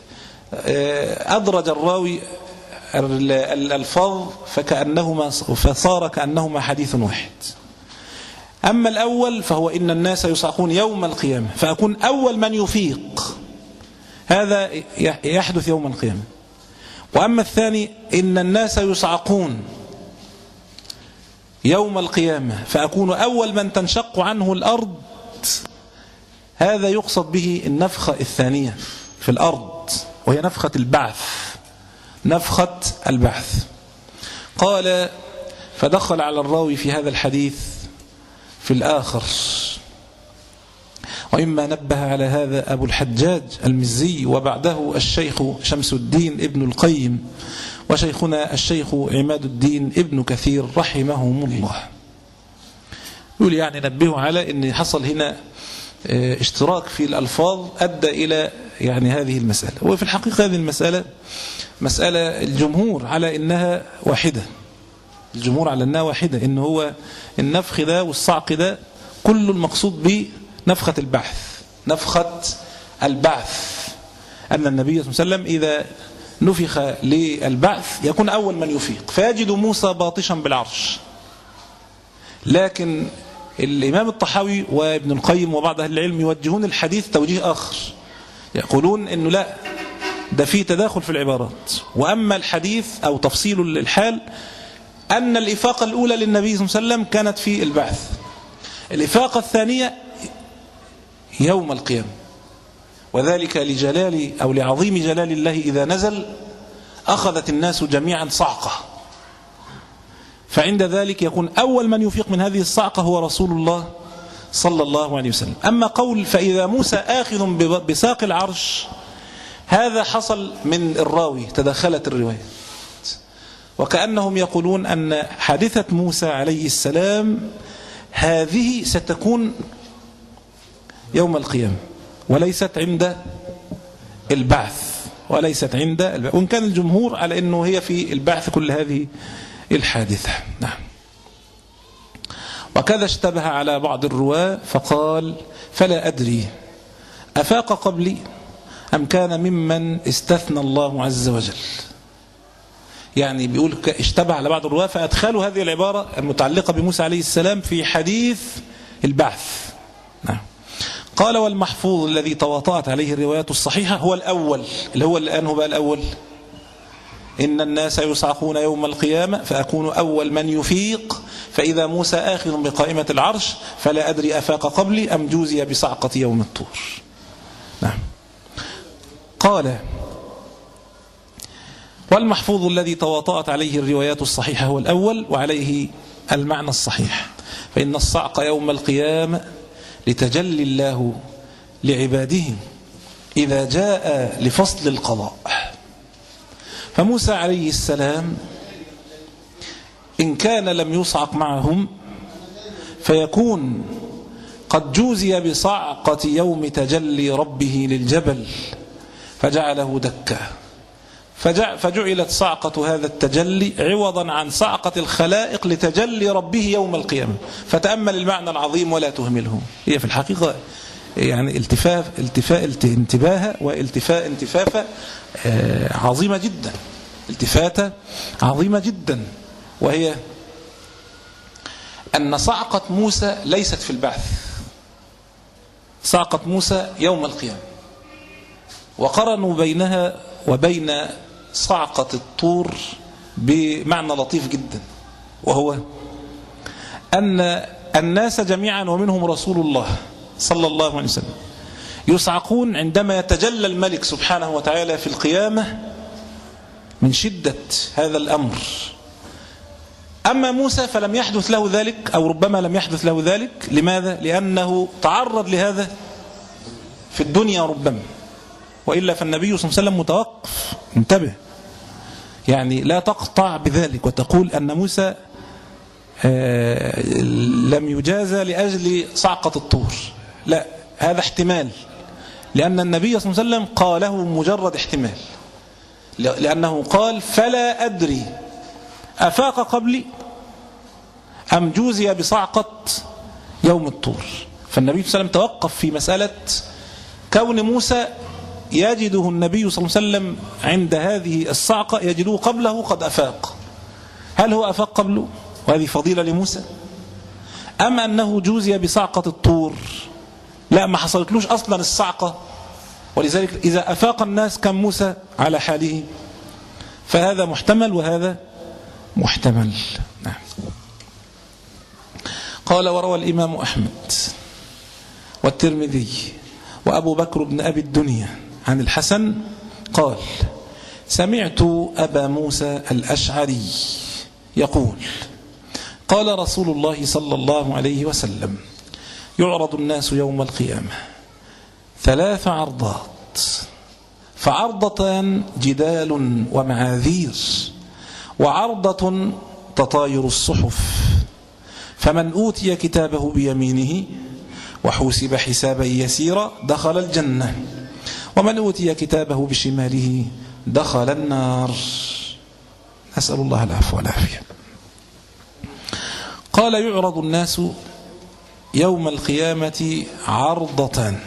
أدرج الراوي الألفاظ فكأنهما فصار كأنهما حديث واحد. أما الأول فهو إن الناس يصعقون يوم القيامة فأكون أول من يفيق، هذا يحدث يوم القيامة. وأما الثاني إن الناس يصعقون يوم القيامة فأكون أول من تنشق عنه الأرض، هذا يقصد به النفخة الثانية في الأرض وهي نفخة البعث نفخة البعث. قال فدخل على الراوي في هذا الحديث في الآخر. وإما نبه على هذا أبو الحجاج المزي وبعده الشيخ شمس الدين ابن القيم وشيخنا الشيخ عماد الدين ابن كثير رحمهم الله. يقول يعني نبهوا على أن حصل هنا اشتراك في الألفاظ أدى إلى يعني هذه المسألة. وفي الحقيقة هذه المسألة مسألة الجمهور على إنها واحدة الجمهور على أنها واحدة إن هو النفخ ده والصعق ده كل المقصود بنفخة البعث نفخة البعث أن النبي صلى الله عليه وسلم إذا نفخ للبعث يكون أول من يفيق، فيجد موسى باطشا بالعرش. لكن الإمام الطحاوي وابن القيم وبعض أهل العلم يوجهون الحديث توجيه آخر، يقولون إنه لا، ده فيه تداخل في العبارات. وأما الحديث أو تفصيل الحال أن الإفاقة الأولى للنبي صلى الله عليه وسلم كانت في البعث، الإفاقة الثانية يوم القيامة، وذلك لجلال أو لعظيم جلال الله إذا نزل أخذت الناس جميعا صعقة، فعند ذلك يكون أول من يفيق من هذه الصعقة هو رسول الله صلى الله عليه وسلم. أما قول فإذا موسى آخذ بساق العرش، هذا حصل من الراوي، تدخلت الرواية، وكأنهم يقولون أن حادثة موسى عليه السلام هذه ستكون يوم القيامة وليست عند البعث وليست عند البعث وإن كان الجمهور على أنه هي في البعث كل هذه الحادثة. نعم. وكذا اشتبه على بعض الرواة فقال فلا أدري أفاق قبلي أم كان ممن استثنى الله عز وجل. يعني بيقول اشتبه على بعض الرواة فأدخلوا هذه العبارة المتعلقة بموسى عليه السلام في حديث البعث. نعم. قال والمحفوظ الذي تواطأت عليه الروايات الصحيحة هو الأول، اللي هو الآن هو بقى الأول إن الناس يصعقون يوم القيامة فأكون أول من يفيق فإذا موسى آخذ بقائمة العرش فلا أدري أفاق قبلي أم جوزي بصعقة يوم الطور. نعم. قال والمحفوظ الذي تواطأت عليه الروايات الصحيحة هو الأول وعليه المعنى الصحيح، فإن الصعق يوم القيامة لتجلي الله لعباده إذا جاء لفصل القضاء. فموسى عليه السلام إن كان لم يصعق معهم فيكون قد جوزي بصعقة يوم تجلي ربه للجبل فجعله دكا، فجعلت صعقة هذا التجلي عوضا عن صعقة الخلائق لتجلي ربه يوم القيامة. فتأمل المعنى العظيم ولا تهمله. هي في الحقيقة يعني التفاف التفاء انتباه والتفاء انتفافة عظيمة جدا، التفاتة عظيمة جدا، وهي أن صعقة موسى ليست في البعث، صعقة موسى يوم القيامة. وقرنوا بينها وبين صعقة الطور بمعنى لطيف جدا، وهو أن الناس جميعا ومنهم رسول الله صلى الله عليه وسلم يصعقون عندما يتجلى الملك سبحانه وتعالى في القيامة من شدة هذا الأمر. أما موسى فلم يحدث له ذلك، أو ربما لم يحدث له ذلك. لماذا؟ لأنه تعرض لهذا في الدنيا ربما، وإلا فالنبي صلى الله عليه وسلم متوقف. انتبه، يعني لا تقطع بذلك وتقول أن موسى لم يجازى لأجل صعقة الطور، لا، هذا احتمال، لأن النبي صلى الله عليه وسلم قاله مجرد احتمال، لأنه قال فلا أدري أفاق قبلي أم جوزي بصعقة يوم الطور. فالنبي صلى الله عليه وسلم توقف في مسألة كون موسى يجده النبي صلى الله عليه وسلم عند هذه الصعقة يجده قبله قد أفاق. هل هو أفاق قبله وهذه فضيلة لموسى، أم أنه جوزي بصعقة الطور؟ لا، ما حصلتلوش أصلا الصعقة، ولذلك إذا أفاق الناس كان موسى على حاله. فهذا محتمل وهذا محتمل. نعم. قال وروى الإمام أحمد والترمذي وأبو بكر بن أبي الدنيا عن الحسن قال سمعت أبا موسى الأشعري يقول قال رسول الله صلى الله عليه وسلم يعرض الناس يوم القيامة ثلاث عرضات، فعرضتان جدال ومعاذير، وعرضة تطاير الصحف، فمن أوتي كتابه بيمينه وحوسب حسابا يسيرا دخل الجنة، ومن أوتي كتابه بشماله دخل النار. نسأل الله العفو والعافية. قال يعرض الناس يوم القيامة عرضتان.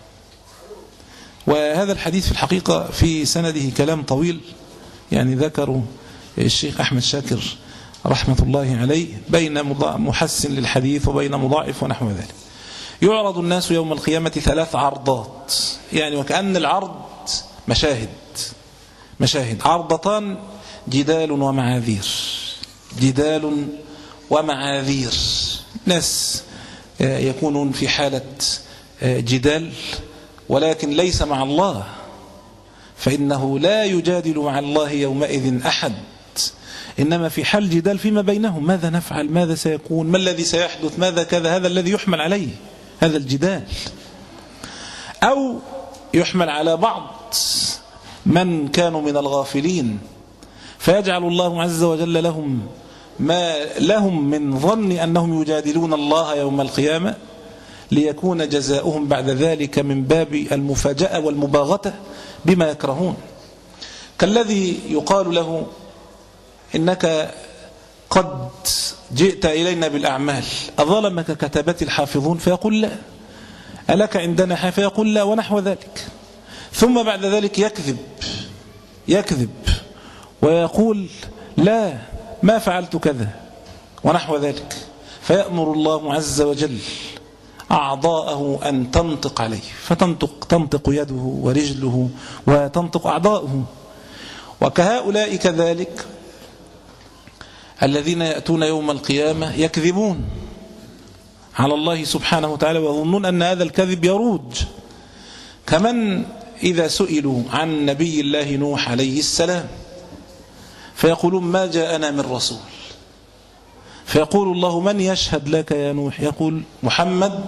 وهذا الحديث في الحقيقة في سنده كلام طويل، يعني ذكروا الشيخ أحمد شاكر رحمة الله عليه بين محسن للحديث وبين مضاعف ونحو ذلك. يعرض الناس يوم القيامة ثلاث عرضات، يعني وكأن العرض مشاهد مشاهد عرضتان جدال ومعاذير، جدال ومعاذير. ناس يكونون في حالة جدال ولكن ليس مع الله، فإنه لا يجادل مع الله يومئذ أحد، إنما في حال جدال فيما بينهم، ماذا نفعل، ماذا سيكون، ما الذي سيحدث، ماذا كذا، هذا الذي يحمل عليه هذا الجدال. أو يحمل على بعض من كانوا من الغافلين، فيجعل الله عز وجل لهم ما لهم من ظن أنهم يجادلون الله يوم القيامة، ليكون جزاؤهم بعد ذلك من باب المفاجأة والمباغتة بما يكرهون، كالذي يقال له إنك قد جئت إلينا بالأعمال أظلمك كتبت الحافظون، فيقول لا، ألك عندنا حافظ، فيقول لا، ونحو ذلك. ثم بعد ذلك يكذب يكذب ويقول لا، ما فعلت كذا ونحو ذلك، فيأمر الله عز وجل أعضاءه أن تنطق عليه، فتنطق تنطق يده ورجله وتنطق أعضاؤه. وكهؤلاء كذلك الذين يأتون يوم القيامة يكذبون على الله سبحانه وتعالى ويظنون أن هذا الكذب يروج، كمن إذا سئلوا عن نبي الله نوح عليه السلام فيقولون ما جاءنا من رسول، فيقول الله من يشهد لك يا نوح؟ يقول محمد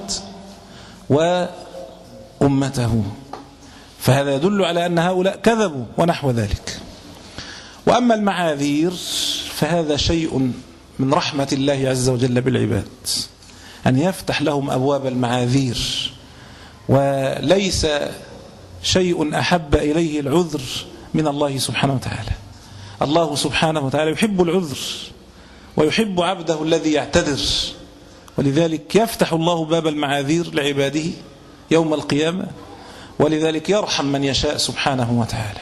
وأمته، فهذا يدل على أن هؤلاء كذبوا ونحو ذلك. وأما المعاذير فهذا شيء من رحمة الله عز وجل بالعباد، أن يفتح لهم أبواب المعاذير، وليس شيء أحب إليه العذر من الله سبحانه وتعالى. الله سبحانه وتعالى يحب العذر ويحب عبده الذي يعتذر، ولذلك يفتح الله باب المعاذير لعباده يوم القيامة، ولذلك يرحم من يشاء سبحانه وتعالى.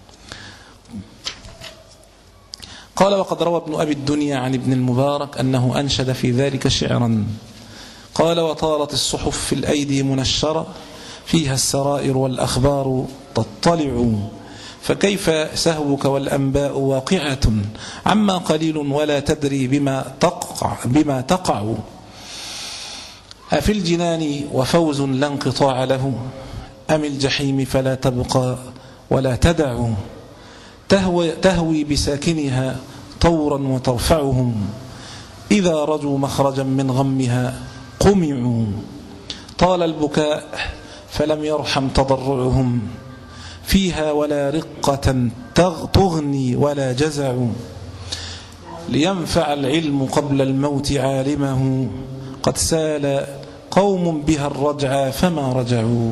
قال: وقد روى ابن أبي الدنيا عن ابن المبارك أنه أنشد في ذلك شعرا، قال: وطارت الصحف في الأيدي منشرة، فيها السرائر والأخبار تطلع، فكيف سهوك والأنباء واقعة، عما قليل ولا تدري بما تقع, بما تقع أفي الجنان وفوز لا انقطاع له، أم الجحيم فلا تبقى ولا تدع، تهوي, تهوي بساكنها طورا وترفعهم، إذا رجوا مخرجا من غمها قمعوا، طال البكاء فلم يرحم تضرعهم، فيها ولا رقة تغني ولا جزع، لينفع العلم قبل الموت عالمه، قد سال قوم بها الرجعى فما رجعوا.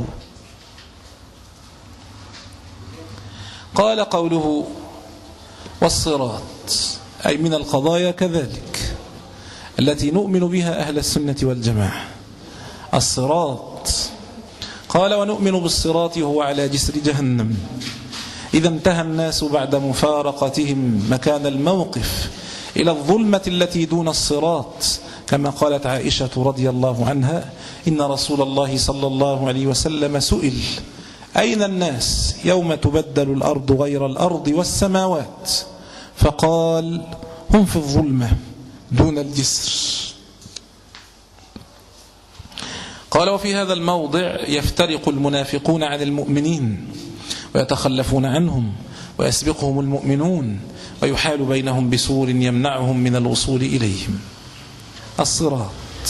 قال: قوله والصراط أي من القضايا كذلك التي نؤمن بها أهل السنة والجماعة. الصراط، قال: ونؤمن بالصراط هو على جسر جهنم، إذا انتهى الناس بعد مفارقتهم مكان الموقف إلى الظلمة التي دون الصراط، كما قالت عائشة رضي الله عنها: إن رسول الله صلى الله عليه وسلم سئل: أين الناس يوم تبدل الأرض غير الأرض والسماوات؟ فقال: هم في الظلمة دون الجسر. قال: وفي هذا الموضع يفترق المنافقون عن المؤمنين ويتخلفون عنهم ويسبقهم المؤمنون ويحال بينهم بسور يمنعهم من الوصول إليهم. الصراط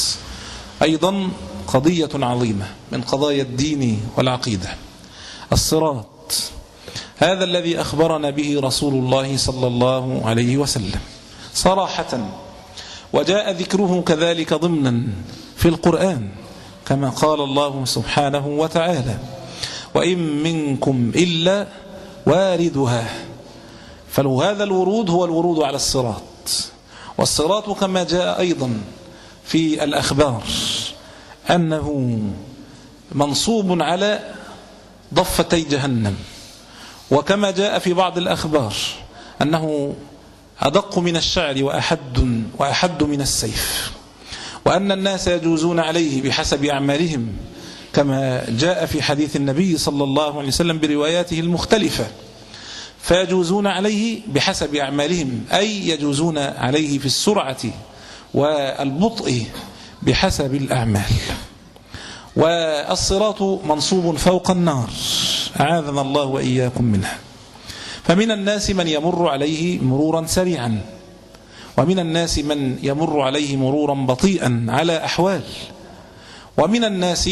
أيضا قضية عظيمة من قضايا الدين والعقيدة. الصراط هذا الذي أخبرنا به رسول الله صلى الله عليه وسلم صراحة، وجاء ذكره كذلك ضمنا في القرآن، كما قال الله سبحانه وتعالى: وإن منكم إلا واردها. فلو هذا الورود هو الورود على الصراط. والصراط كما جاء أيضا في الأخبار أنه منصوب على ضفتي جهنم، وكما جاء في بعض الأخبار أنه أدق من الشعر وأحد, وأحد من السيف، وأن الناس يجوزون عليه بحسب أعمالهم، كما جاء في حديث النبي صلى الله عليه وسلم برواياته المختلفة، فيجوزون عليه بحسب أعمالهم، أي يجوزون عليه في السرعة والبطء بحسب الأعمال. والصراط منصوب فوق النار، أعاذنا الله وإياكم منها. فمن الناس من يمر عليه مرورا سريعا، ومن الناس من يمر عليه مرورا بطيئا على أحوال، ومن الناس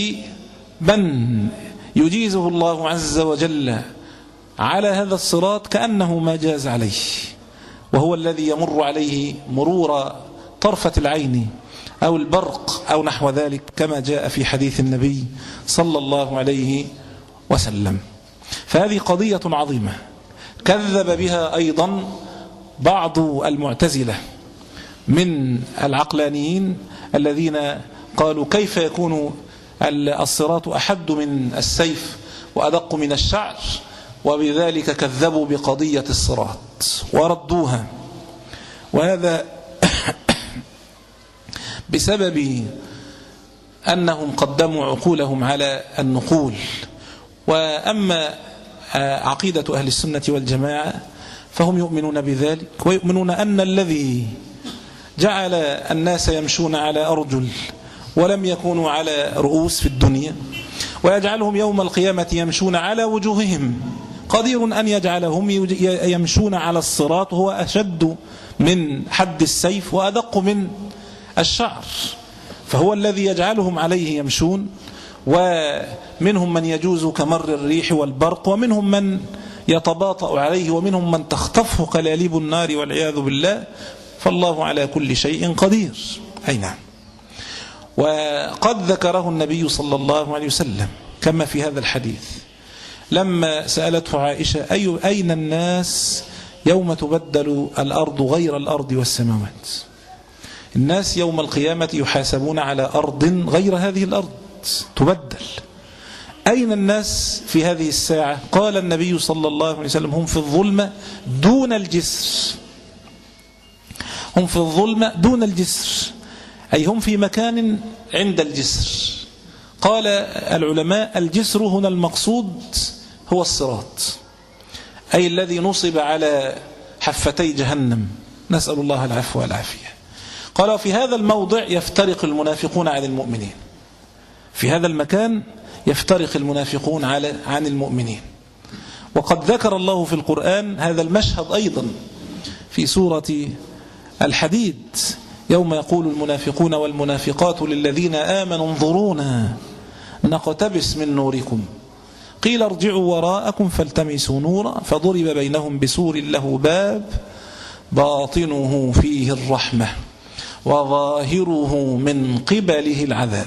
من يجيزه الله عز وجل على هذا الصراط كأنه ما جاز عليه، وهو الذي يمر عليه مرور طرفة العين أو البرق أو نحو ذلك، كما جاء في حديث النبي صلى الله عليه وسلم. فهذه قضية عظيمة كذب بها أيضا بعض المعتزلة من العقلانيين الذين قالوا: كيف يكون الصراط أحد من السيف وأدق من الشعر؟ وبذلك كذبوا بقضية الصراط وردوها، وهذا بسبب أنهم قدموا عقولهم على النقول. وأما عقيدة أهل السنة والجماعة فهم يؤمنون بذلك، ويؤمنون أن الذي جعل الناس يمشون على أرجل ولم يكونوا على رؤوس في الدنيا، ويجعلهم يوم القيامة يمشون على وجوههم، قدير أن يجعلهم يمشون على الصراط، وهو أشد من حد السيف وأدق من الشعر، فهو الذي يجعلهم عليه يمشون. ومنهم من يجوز كمر الريح والبرق، ومنهم من يتباطأ عليه، ومنهم من تخطفه قلاليب النار والعياذ بالله. فالله على كل شيء قدير. أي نعم. وقد ذكره النبي صلى الله عليه وسلم كما في هذا الحديث لما سألته عائشة أي أين الناس يوم تبدل الأرض غير الأرض والسماوات؟ الناس يوم القيامة يحاسبون على أرض غير هذه الأرض تبدل. أين الناس في هذه الساعة؟ قال النبي صلى الله عليه وسلم هم في الظلمة دون الجسر. هم في الظلمة دون الجسر، أي هم في مكان عند الجسر. قال العلماء الجسر هنا المقصود هو الصراط، أي الذي نصب على حفتي جهنم، نسأل الله العفو والعافية. قال في هذا الموضع يفترق المنافقون عن المؤمنين، في هذا المكان يفترق المنافقون على عن المؤمنين. وقد ذكر الله في القرآن هذا المشهد أيضا في سورة الحديد، يوم يقول المنافقون والمنافقات للذين آمنوا انظرونا نقتبس من نوركم قيل ارجعوا وراءكم فالتمسوا نورا فضرب بينهم بسور له باب باطنه فيه الرحمة وظاهره من قبله العذاب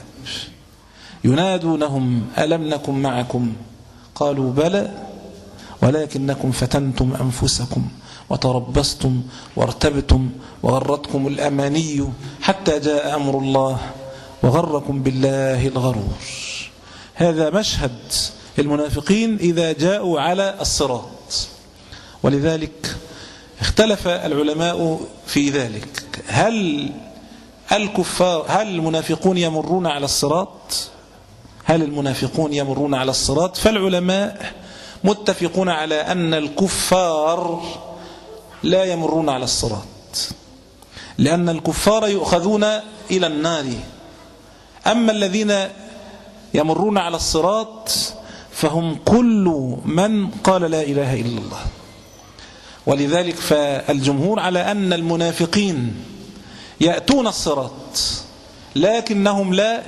ينادونهم ألم نكن معكم قالوا بلى ولكنكم فتنتم أنفسكم وتربصتم وارتبتم وغرتكم الأماني حتى جاء أمر الله وغركم بالله الغرور. هذا مشهد المنافقين إذا جاءوا على الصراط. ولذلك اختلف العلماء في ذلك، هل الكفار هل المنافقون يمرون على الصراط؟ هل المنافقون يمرون على الصراط؟ فالعلماء متفقون على أن الكفار لا يمرون على الصراط، لأن الكفار يؤخذون إلى النار. أما الذين يمرون على الصراط فهم كل من قال لا إله إلا الله. ولذلك فالجمهور على أن المنافقين يأتون الصراط لكنهم لا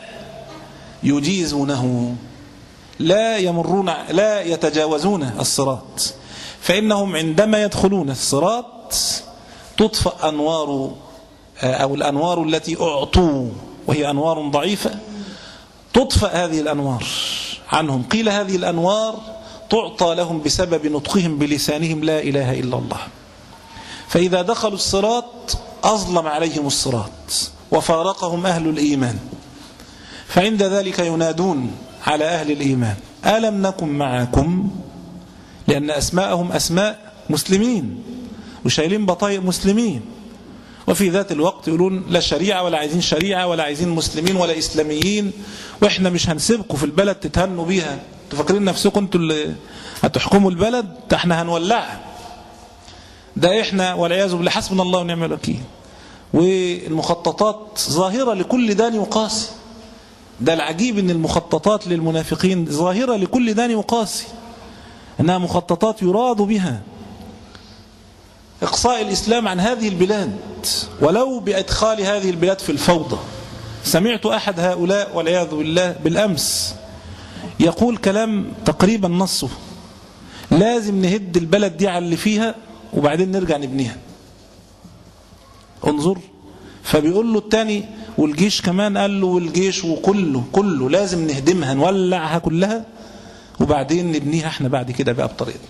يجيزونه، لا يمرون لا يتجاوزون الصراط، فإنهم عندما يدخلون الصراط تطفأ أنوار أو الأنوار التي أعطوا وهي أنوار ضعيفة، تطفأ هذه الأنوار عنهم. قيل هذه الأنوار تعطى لهم بسبب نطقهم بلسانهم لا إله إلا الله، فإذا دخلوا الصراط أظلم عليهم الصراط وفارقهم أهل الإيمان، فعند ذلك ينادون على أهل الإيمان ألم نكن معكم، لأن أسماءهم أسماء مسلمين وشايلين بطايق مسلمين، وفي ذات الوقت يقولون لا شريعة ولا عايزين شريعة ولا عايزين مسلمين ولا إسلاميين، وإحنا مش هنسيبكم في البلد تتهنوا بيها، تفكرين نفسكم أنتوا اللي هتحكموا البلد، ده احنا هنولعها، ده احنا والعياذ بالله حسبنا الله ونعم الوكيل. والمخططات ظاهرة لكل داني وقاسي، ده العجيب ان المخططات للمنافقين ظاهرة لكل داني وقاسي، انها مخططات يراد بها اقصاء الاسلام عن هذه البلاد ولو بادخال هذه البلاد في الفوضى. سمعت احد هؤلاء والعياذ بالله بالامس يقول كلام تقريبا نصه لازم نهد البلد دي على اللي فيها وبعدين نرجع نبنيها. انظر، فبيقول له التاني والجيش كمان، قال له والجيش وكله كله لازم نهدمها نولعها كلها وبعدين نبنيها احنا بعد كده بقى بطريقتنا.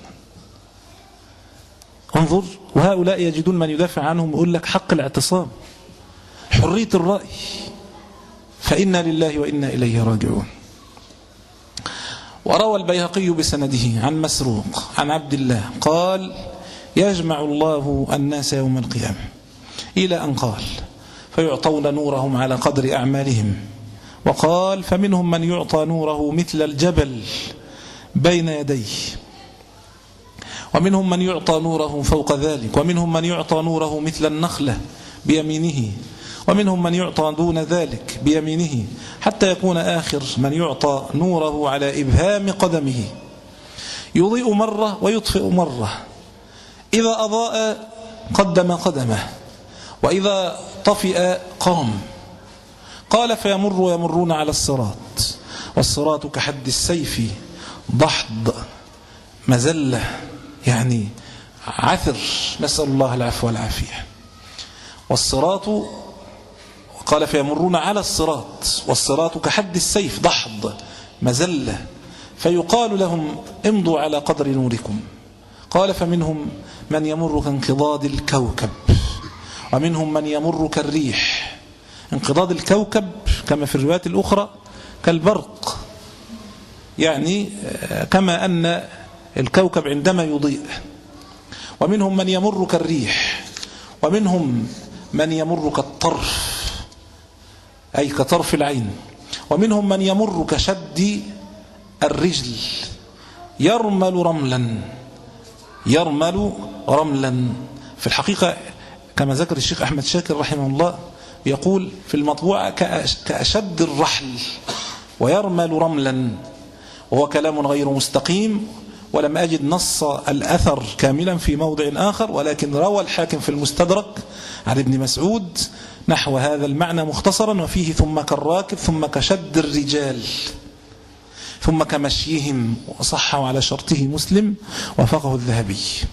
انظر، وهؤلاء يجدون من يدافع عنهم يقول لك حق الاعتصام، حرية الرأي، فإنا لله وإنا إليه راجعون. وروى البيهقي بسنده عن مسروق عن عبد الله قال يجمع الله الناس يوم القيامة إلى أن قال فيعطون نورهم على قدر أعمالهم، وقال فمنهم من يعطى نوره مثل الجبل بين يديه، ومنهم من يعطى نوره فوق ذلك، ومنهم من يعطى نوره مثل النخلة بيمينه، ومنهم من يعطى دون ذلك بيمينه، حتى يكون آخر من يعطى نوره على إبهام قدمه، يضيء مرة ويطفئ مرة، إذا أضاء قدم قدمه وإذا طفئ قام. قال فيمر ويمرون على الصراط، والصراط كحد السيف ضحض مزلة، يعني عثر، نسأل الله العفو والعافية. والصراط قال فيمرون على الصراط، والصراط كحد السيف ضحض مزلة، فيقال لهم امضوا على قدر نوركم. قال فمنهم من يمر كانقضاض الكوكب، ومنهم من يمر كالريح. انقضاض الكوكب كما في الروايات الأخرى كالبرق، يعني كما أن الكوكب عندما يضيء. ومنهم من يمر كالريح، ومنهم من يمر كالطرف أي كطرف العين، ومنهم من يمر كشد الرجل، يرمل رملا يرمل رملا. في الحقيقة كما ذكر الشيخ أحمد شاكر رحمه الله يقول في المطبوعة كأشد الرحل ويرمل رملا، وهو كلام غير مستقيم، ولم أجد نص الأثر كاملا في موضع آخر، ولكن روى الحاكم في المستدرك عن ابن مسعود نحو هذا المعنى مختصرا، وفيه ثم كالراكب ثم كشد الرجال ثم كمشيهم، وصحه على شرطه مسلم وفقه الذهبي.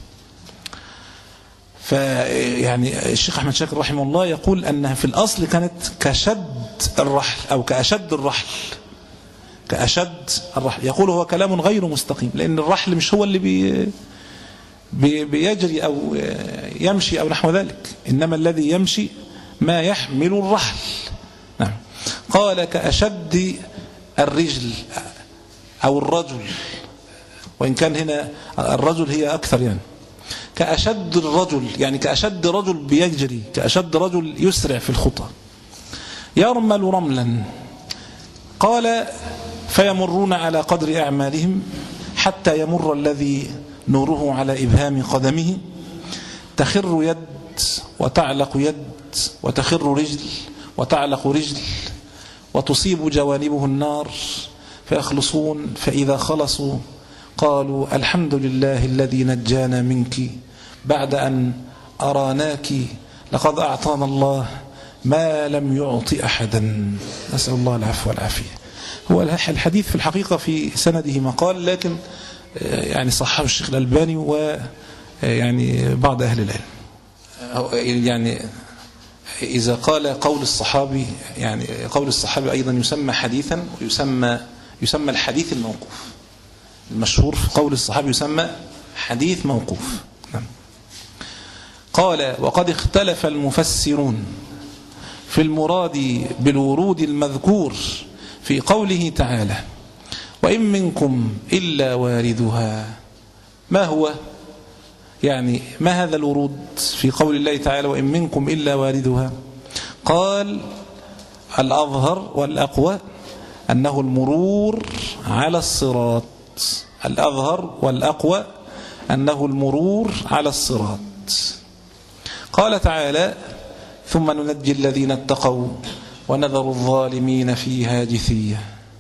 فيعني الشيخ أحمد شاكر رحمه الله يقول أنها في الأصل كانت كشد الرحل أو كأشد الرحل كأشد الرحل. يقول هو كلام غير مستقيم، لأن الرحل مش هو اللي بي بي بيجري أو يمشي أو نحو ذلك، إنما الذي يمشي ما يحمل الرحل. نعم. قال كأشد الرجل أو الرجل، وإن كان هنا الرجل هي أكثر، يعني كأشد الرجل، يعني كأشد رجل بيجري، كأشد رجل يسرع في الخطى. يرمل رملا. قال فيمرون على قدر أعمالهم حتى يمر الذي نوره على إبهام قدمه، تخر يد وتعلق يد وتخر رجل وتعلق رجل، وتصيب جوانبه النار فيخلصون، فإذا خلصوا قالوا الحمد لله الذي نجانا منك بعد أن أراناك، لقد أعطانا الله ما لم يعطي أحدا، نسأل الله العفو والعافية. هو الحديث في الحقيقة في سنده مقال، لكن يعني صححه الشيخ الألباني ويعني بعض أهل العلم. يعني إذا قال قول الصحابي، يعني قول الصحابي أيضا يسمى حديثا، ويسمى يسمى الحديث الموقوف. المشهور في قول الصحابي يسمى حديث موقوف. قال وقد اختلف المفسرون في المراد بالورود المذكور في قوله تعالى وإن منكم إلا واردها. ما هو يعني ما هذا الورود في قول الله تعالى وإن منكم إلا واردها؟ قال الأظهر والأقوى أنه المرور على الصراط. الأظهر والأقوى أنه المرور على الصراط. قال تعالى ثم ننجي الذين اتقوا ونذر الظالمين فيها جثية.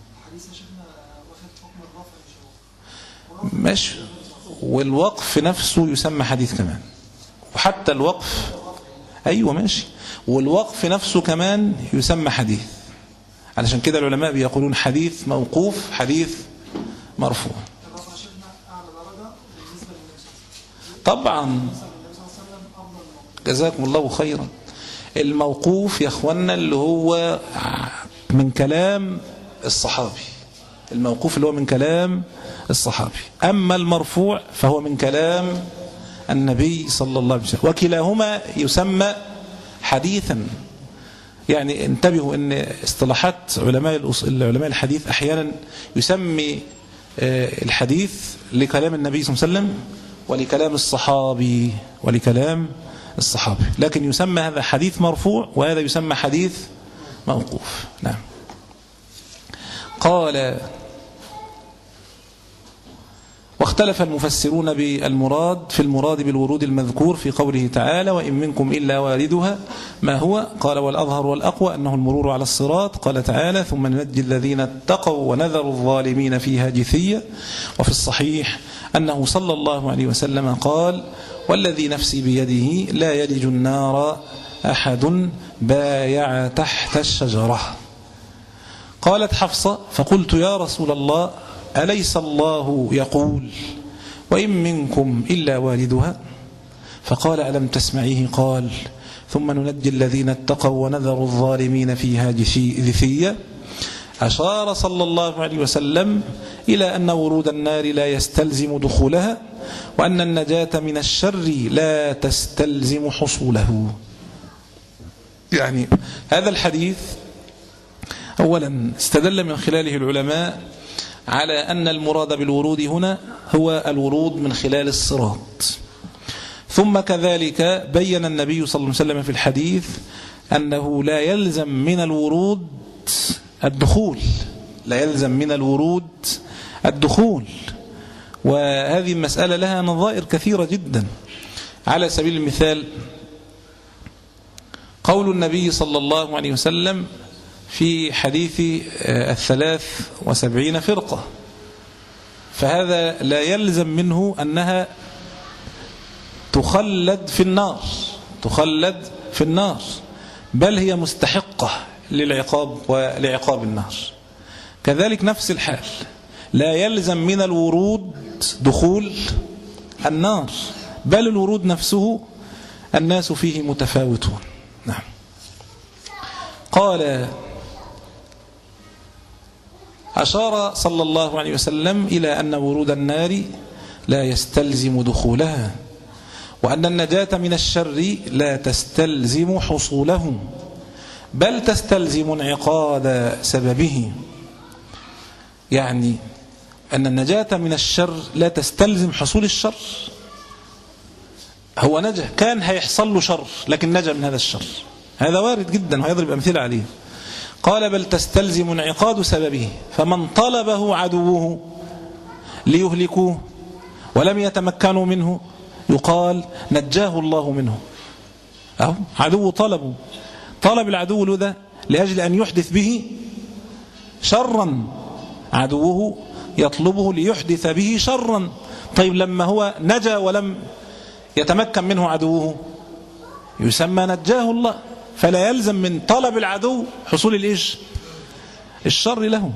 ماشي. والوقف نفسه يسمى حديث كمان، وحتى الوقف أيوة ماشي، والوقف نفسه كمان يسمى حديث. علشان كده العلماء بيقولون حديث موقوف حديث مرفوع. طبعا جزاكم الله خيرا. الموقوف يا اخوانا اللي هو من كلام الصحابي، الموقوف اللي هو من كلام الصحابي، أما المرفوع فهو من كلام النبي صلى الله عليه وسلم، وكلاهما يسمى حديثا. يعني انتبهوا ان اصطلاحات علماء علماء الحديث احيانا يسمي الحديث لكلام النبي صلى الله عليه وسلم ولكلام الصحابي ولكلام الصحابي، لكن يسمى هذا حديث مرفوع وهذا يسمى حديث موقوف. نعم. قال واختلف المفسرون بالمراد في المراد بالورود المذكور في قوله تعالى وإن منكم إلا واردها ما هو؟ قال والأظهر والأقوى أنه المرور على الصراط. قال تعالى ثم ننجي الذين اتقوا ونذر الظالمين فيها جثية. وفي الصحيح أنه صلى الله عليه وسلم قال والذي نفسي بيده لا يلج النار أحد بايع تحت الشجرة. قالت حفصة فقلت يا رسول الله أليس الله يقول وإن منكم إلا واردها؟ فقال ألم تسمعيه قال ثم ننجي الذين اتقوا ونذر الظالمين فيها جثية. أشار صلى الله عليه وسلم إلى أن ورود النار لا يستلزم دخولها، وأن النجاة من الشر لا تستلزم حصوله. يعني هذا الحديث أولا استدل من خلاله العلماء على أن المراد بالورود هنا هو الورود من خلال الصراط. ثم كذلك بين النبي صلى الله عليه وسلم في الحديث أنه لا يلزم من الورود الدخول، لا يلزم من الورود الدخول. وهذه المسألة لها نظائر كثيرة جدا. على سبيل المثال قول النبي صلى الله عليه وسلم في حديث الثلاث وسبعين فرقة، فهذا لا يلزم منه أنها تخلد في النار، تخلد في النار، بل هي مستحقة للعقاب ولعقاب النار. كذلك نفس الحال لا يلزم من الورود دخول النار، بل الورود نفسه الناس فيه متفاوتون. نعم. قال أشار صلى الله عليه وسلم إلى أن ورود النار لا يستلزم دخولها، وأن النجاة من الشر لا تستلزم حصوله، بل تستلزم انعقاد سببه. يعني أن النجاة من الشر لا تستلزم حصول الشر. هو نجا، كان هيحصل له شر لكن نجا من هذا الشر، هذا وارد جدا ويضرب أمثلة عليه. قال بل تستلزم انعقاد سببه، فمن طلبه عدوه ليهلكوه ولم يتمكنوا منه يقال نجاه الله منه. أهو عدو طلبه، طلب العدو له ده لأجل أن يحدث به شرا، عدوه يطلبه ليحدث به شرا. طيب لما هو نجا ولم يتمكن منه عدوه يسمى نجاه الله، فلا يلزم من طلب العدو حصول الإيش الشر له.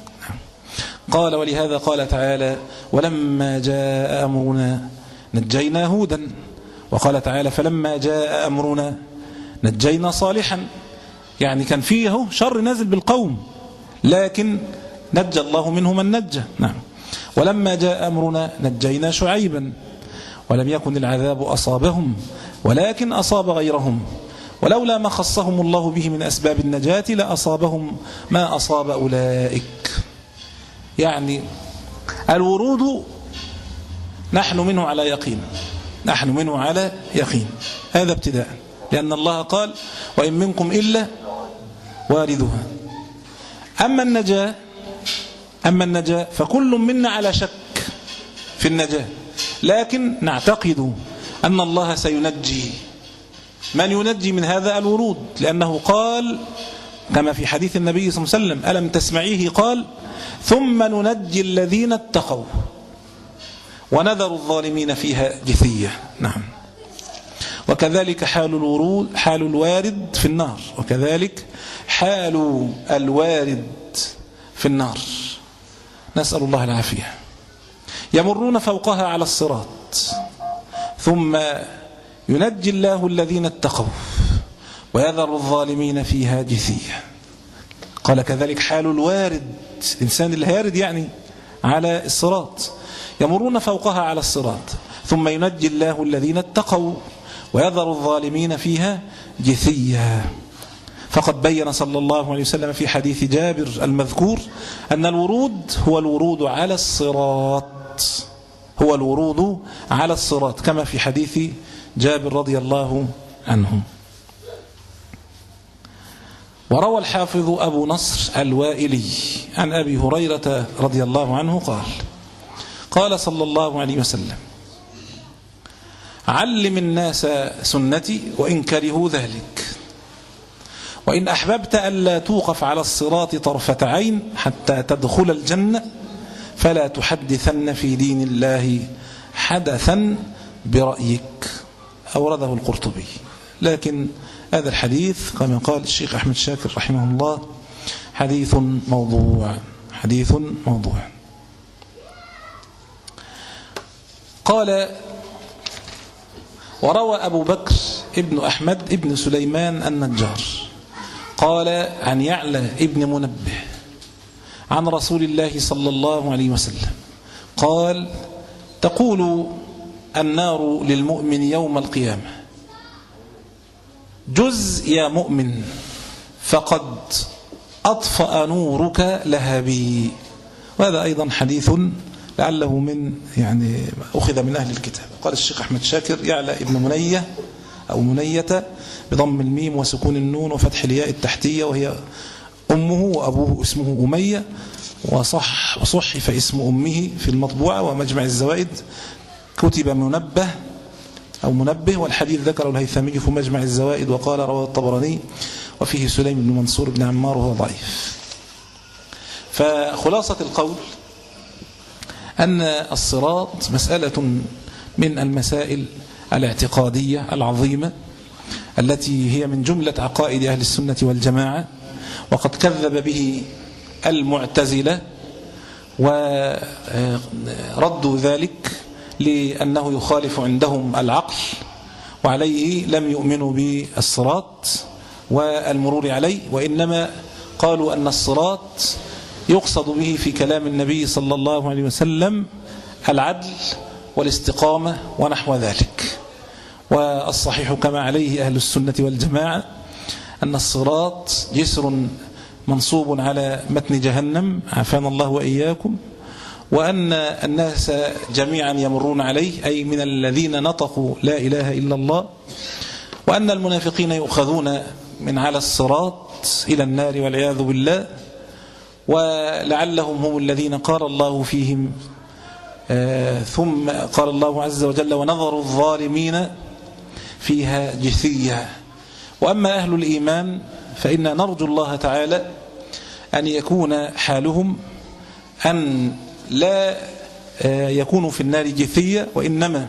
قال ولهذا قال تعالى ولما جاء أمرنا نجينا هودا، وقال تعالى فلما جاء أمرنا نجينا صالحا. يعني كان فيه شر نازل بالقوم لكن نجى الله منه من نجى. نعم. ولما جاء أمرنا نجينا شعيبا ولم يكن العذاب أصابهم ولكن أصاب غيرهم ولولا ما خصهم الله به من أسباب النجاة لأصابهم ما أصاب أولئك. يعني الورود نحن منه على يقين، نحن منه على يقين، هذا ابتداء، لأن الله قال وإن منكم إلا واردها. أما النجاة أما النجاة فكل منا على شك في النجاة، لكن نعتقد أن الله سينجي من ينجي من هذا الورود، لأنه قال كما في حديث النبي صلى الله عليه وسلم ألم تسمعيه قال ثم ننجي الذين اتقوا ونذر الظالمين فيها جثية. نعم. وكذلك حال الورود حال الوارد في النار، وكذلك حال الوارد في النار، نسأل الله العافية. يمرون فوقها على الصراط ثم ينجي الله الذين اتقوا ويذر الظالمين فيها جثية. قال كذلك حال الوارد، الإنسان الهارد يعني على الصراط، يمرون فوقها على الصراط ثم ينجي الله الذين اتقوا ويذر الظالمين فيها جثية. فقد بين صلى الله عليه وسلم في حديث جابر المذكور أن الورود هو الورود على الصراط، هو الورود على الصراط كما في حديث جابر رضي الله عنه. وروى الحافظ أبو نصر الوائلي عن أبي هريرة رضي الله عنه قال قال صلى الله عليه وسلم علم الناس سنتي وإن كرهوا ذلك، وإن أحببت ألا توقف على الصراط طرفة عين حتى تدخل الجنة فلا تحدثن في دين الله حدثا برأيك. أورده القرطبي. لكن هذا الحديث كما قال الشيخ أحمد شاكر رحمه الله حديث موضوع، حديث موضوع. قال وروى أبو بكر ابن أحمد ابن سليمان النجار قال عن يعلى ابن منبه عن رسول الله صلى الله عليه وسلم قال: تقول النار للمؤمن يوم القيامة: جز يا مؤمن فقد أطفأ نورك لهبي. وهذا أيضا حديث لعله من يعني أخذ من أهل الكتاب. قال الشيخ أحمد شاكر: يعلى ابن منية أو منية بضم الميم وسكون النون وفتح الياء التحتية، وهي أمه، وأبوه اسمه أمية، وصح وصحف اسم أمه في المطبوعة ومجمع الزوائد كتب منبه أو منبه، والحديث ذكره الهيثمي في مجمع الزوائد وقال رواه الطبراني وفيه سليم بن منصور بن عمار وهو ضعيف. فخلاصة القول أن الصراط مسألة من المسائل الاعتقادية العظيمة التي هي من جملة عقائد أهل السنة والجماعة، وقد كذب به المعتزلة وردوا ذلك لأنه يخالف عندهم العقل، وعليه لم يؤمنوا بالصراط والمرور عليه، وإنما قالوا أن الصراط يقصد به في كلام النبي صلى الله عليه وسلم العدل والاستقامة ونحو ذلك. والصحيح كما عليه أهل السنة والجماعة أن الصراط جسر منصوب على متن جهنم، عافانا الله وإياكم، وأن الناس جميعا يمرون عليه، أي من الذين نطقوا لا إله إلا الله، وأن المنافقين يؤخذون من على الصراط إلى النار والعياذ بالله، ولعلهم هم الذين قال الله فيهم آه ثم قال الله عز وجل: ونظر الظالمين فيها جثيا. وأما أهل الإيمان فإنا نرجو الله تعالى أن يكون حالهم أن لا آه يكونوا في النار جثيا، وإنما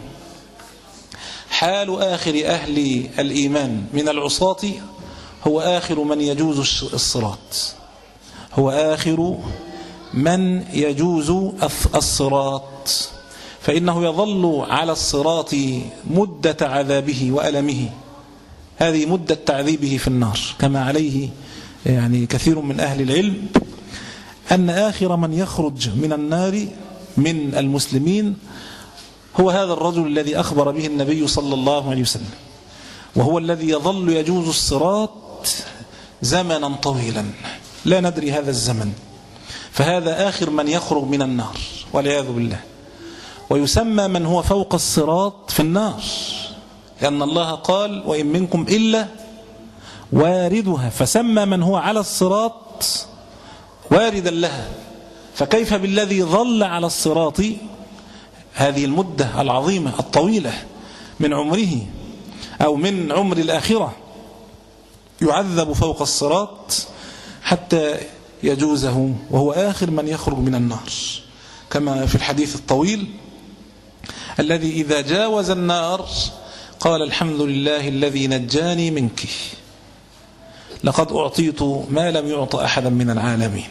حال آخر أهل الإيمان من العصاة هو آخر من يجوز الصراط، هو آخر من يجوز الصراط، فإنه يظل على الصراط مدة عذابه وألمه، هذه مدة تعذيبه في النار، كما عليه يعني كثير من أهل العلم أن آخر من يخرج من النار من المسلمين هو هذا الرجل الذي أخبر به النبي صلى الله عليه وسلم، وهو الذي يظل يجوز الصراط زمنا طويلا لا ندري هذا الزمن، فهذا آخر من يخرج من النار والعياذ بالله. ويسمى من هو فوق الصراط في النار، لأن الله قال: وإن منكم إلا واردها، فسمى من هو على الصراط واردا لها، فكيف بالذي ظل على الصراط هذه المدة العظيمة الطويلة من عمره أو من عمر الآخرة يعذب فوق الصراط حتى يجوزه، وهو آخر من يخرج من النار، كما في الحديث الطويل الذي إذا جاوز النار قال: الحمد لله الذي نجاني منك، لقد أعطيت ما لم يعط أحدا من العالمين.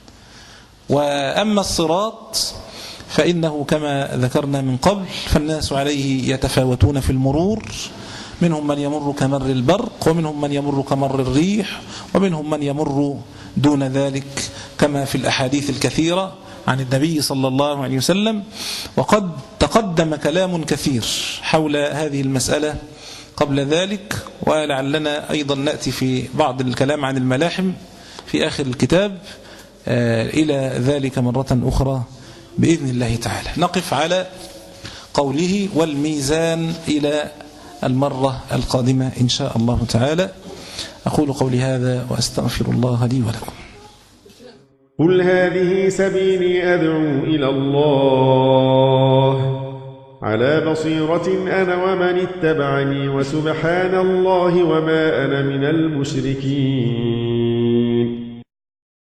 وأما الصراط فإنه كما ذكرنا من قبل فالناس عليه يتفاوتون في المرور، منهم من يمر كمر البرق، ومنهم من يمر كمر الريح، ومنهم من يمر دون ذلك، كما في الأحاديث الكثيرة عن النبي صلى الله عليه وسلم. وقد تقدم كلام كثير حول هذه المسألة قبل ذلك، ولعلنا أيضا نأتي في بعض الكلام عن الملاحم في آخر الكتاب إلى ذلك مرة أخرى بإذن الله تعالى. نقف على قوله والميزان إلى المرة القادمة إن شاء الله تعالى. أقول قولي هذا وأستغفر الله لي ولكم. قل هذه سبيلي أدعو إلى الله على بصيرة أنا ومن اتبعني، وسبحان الله وما أنا من المشركين.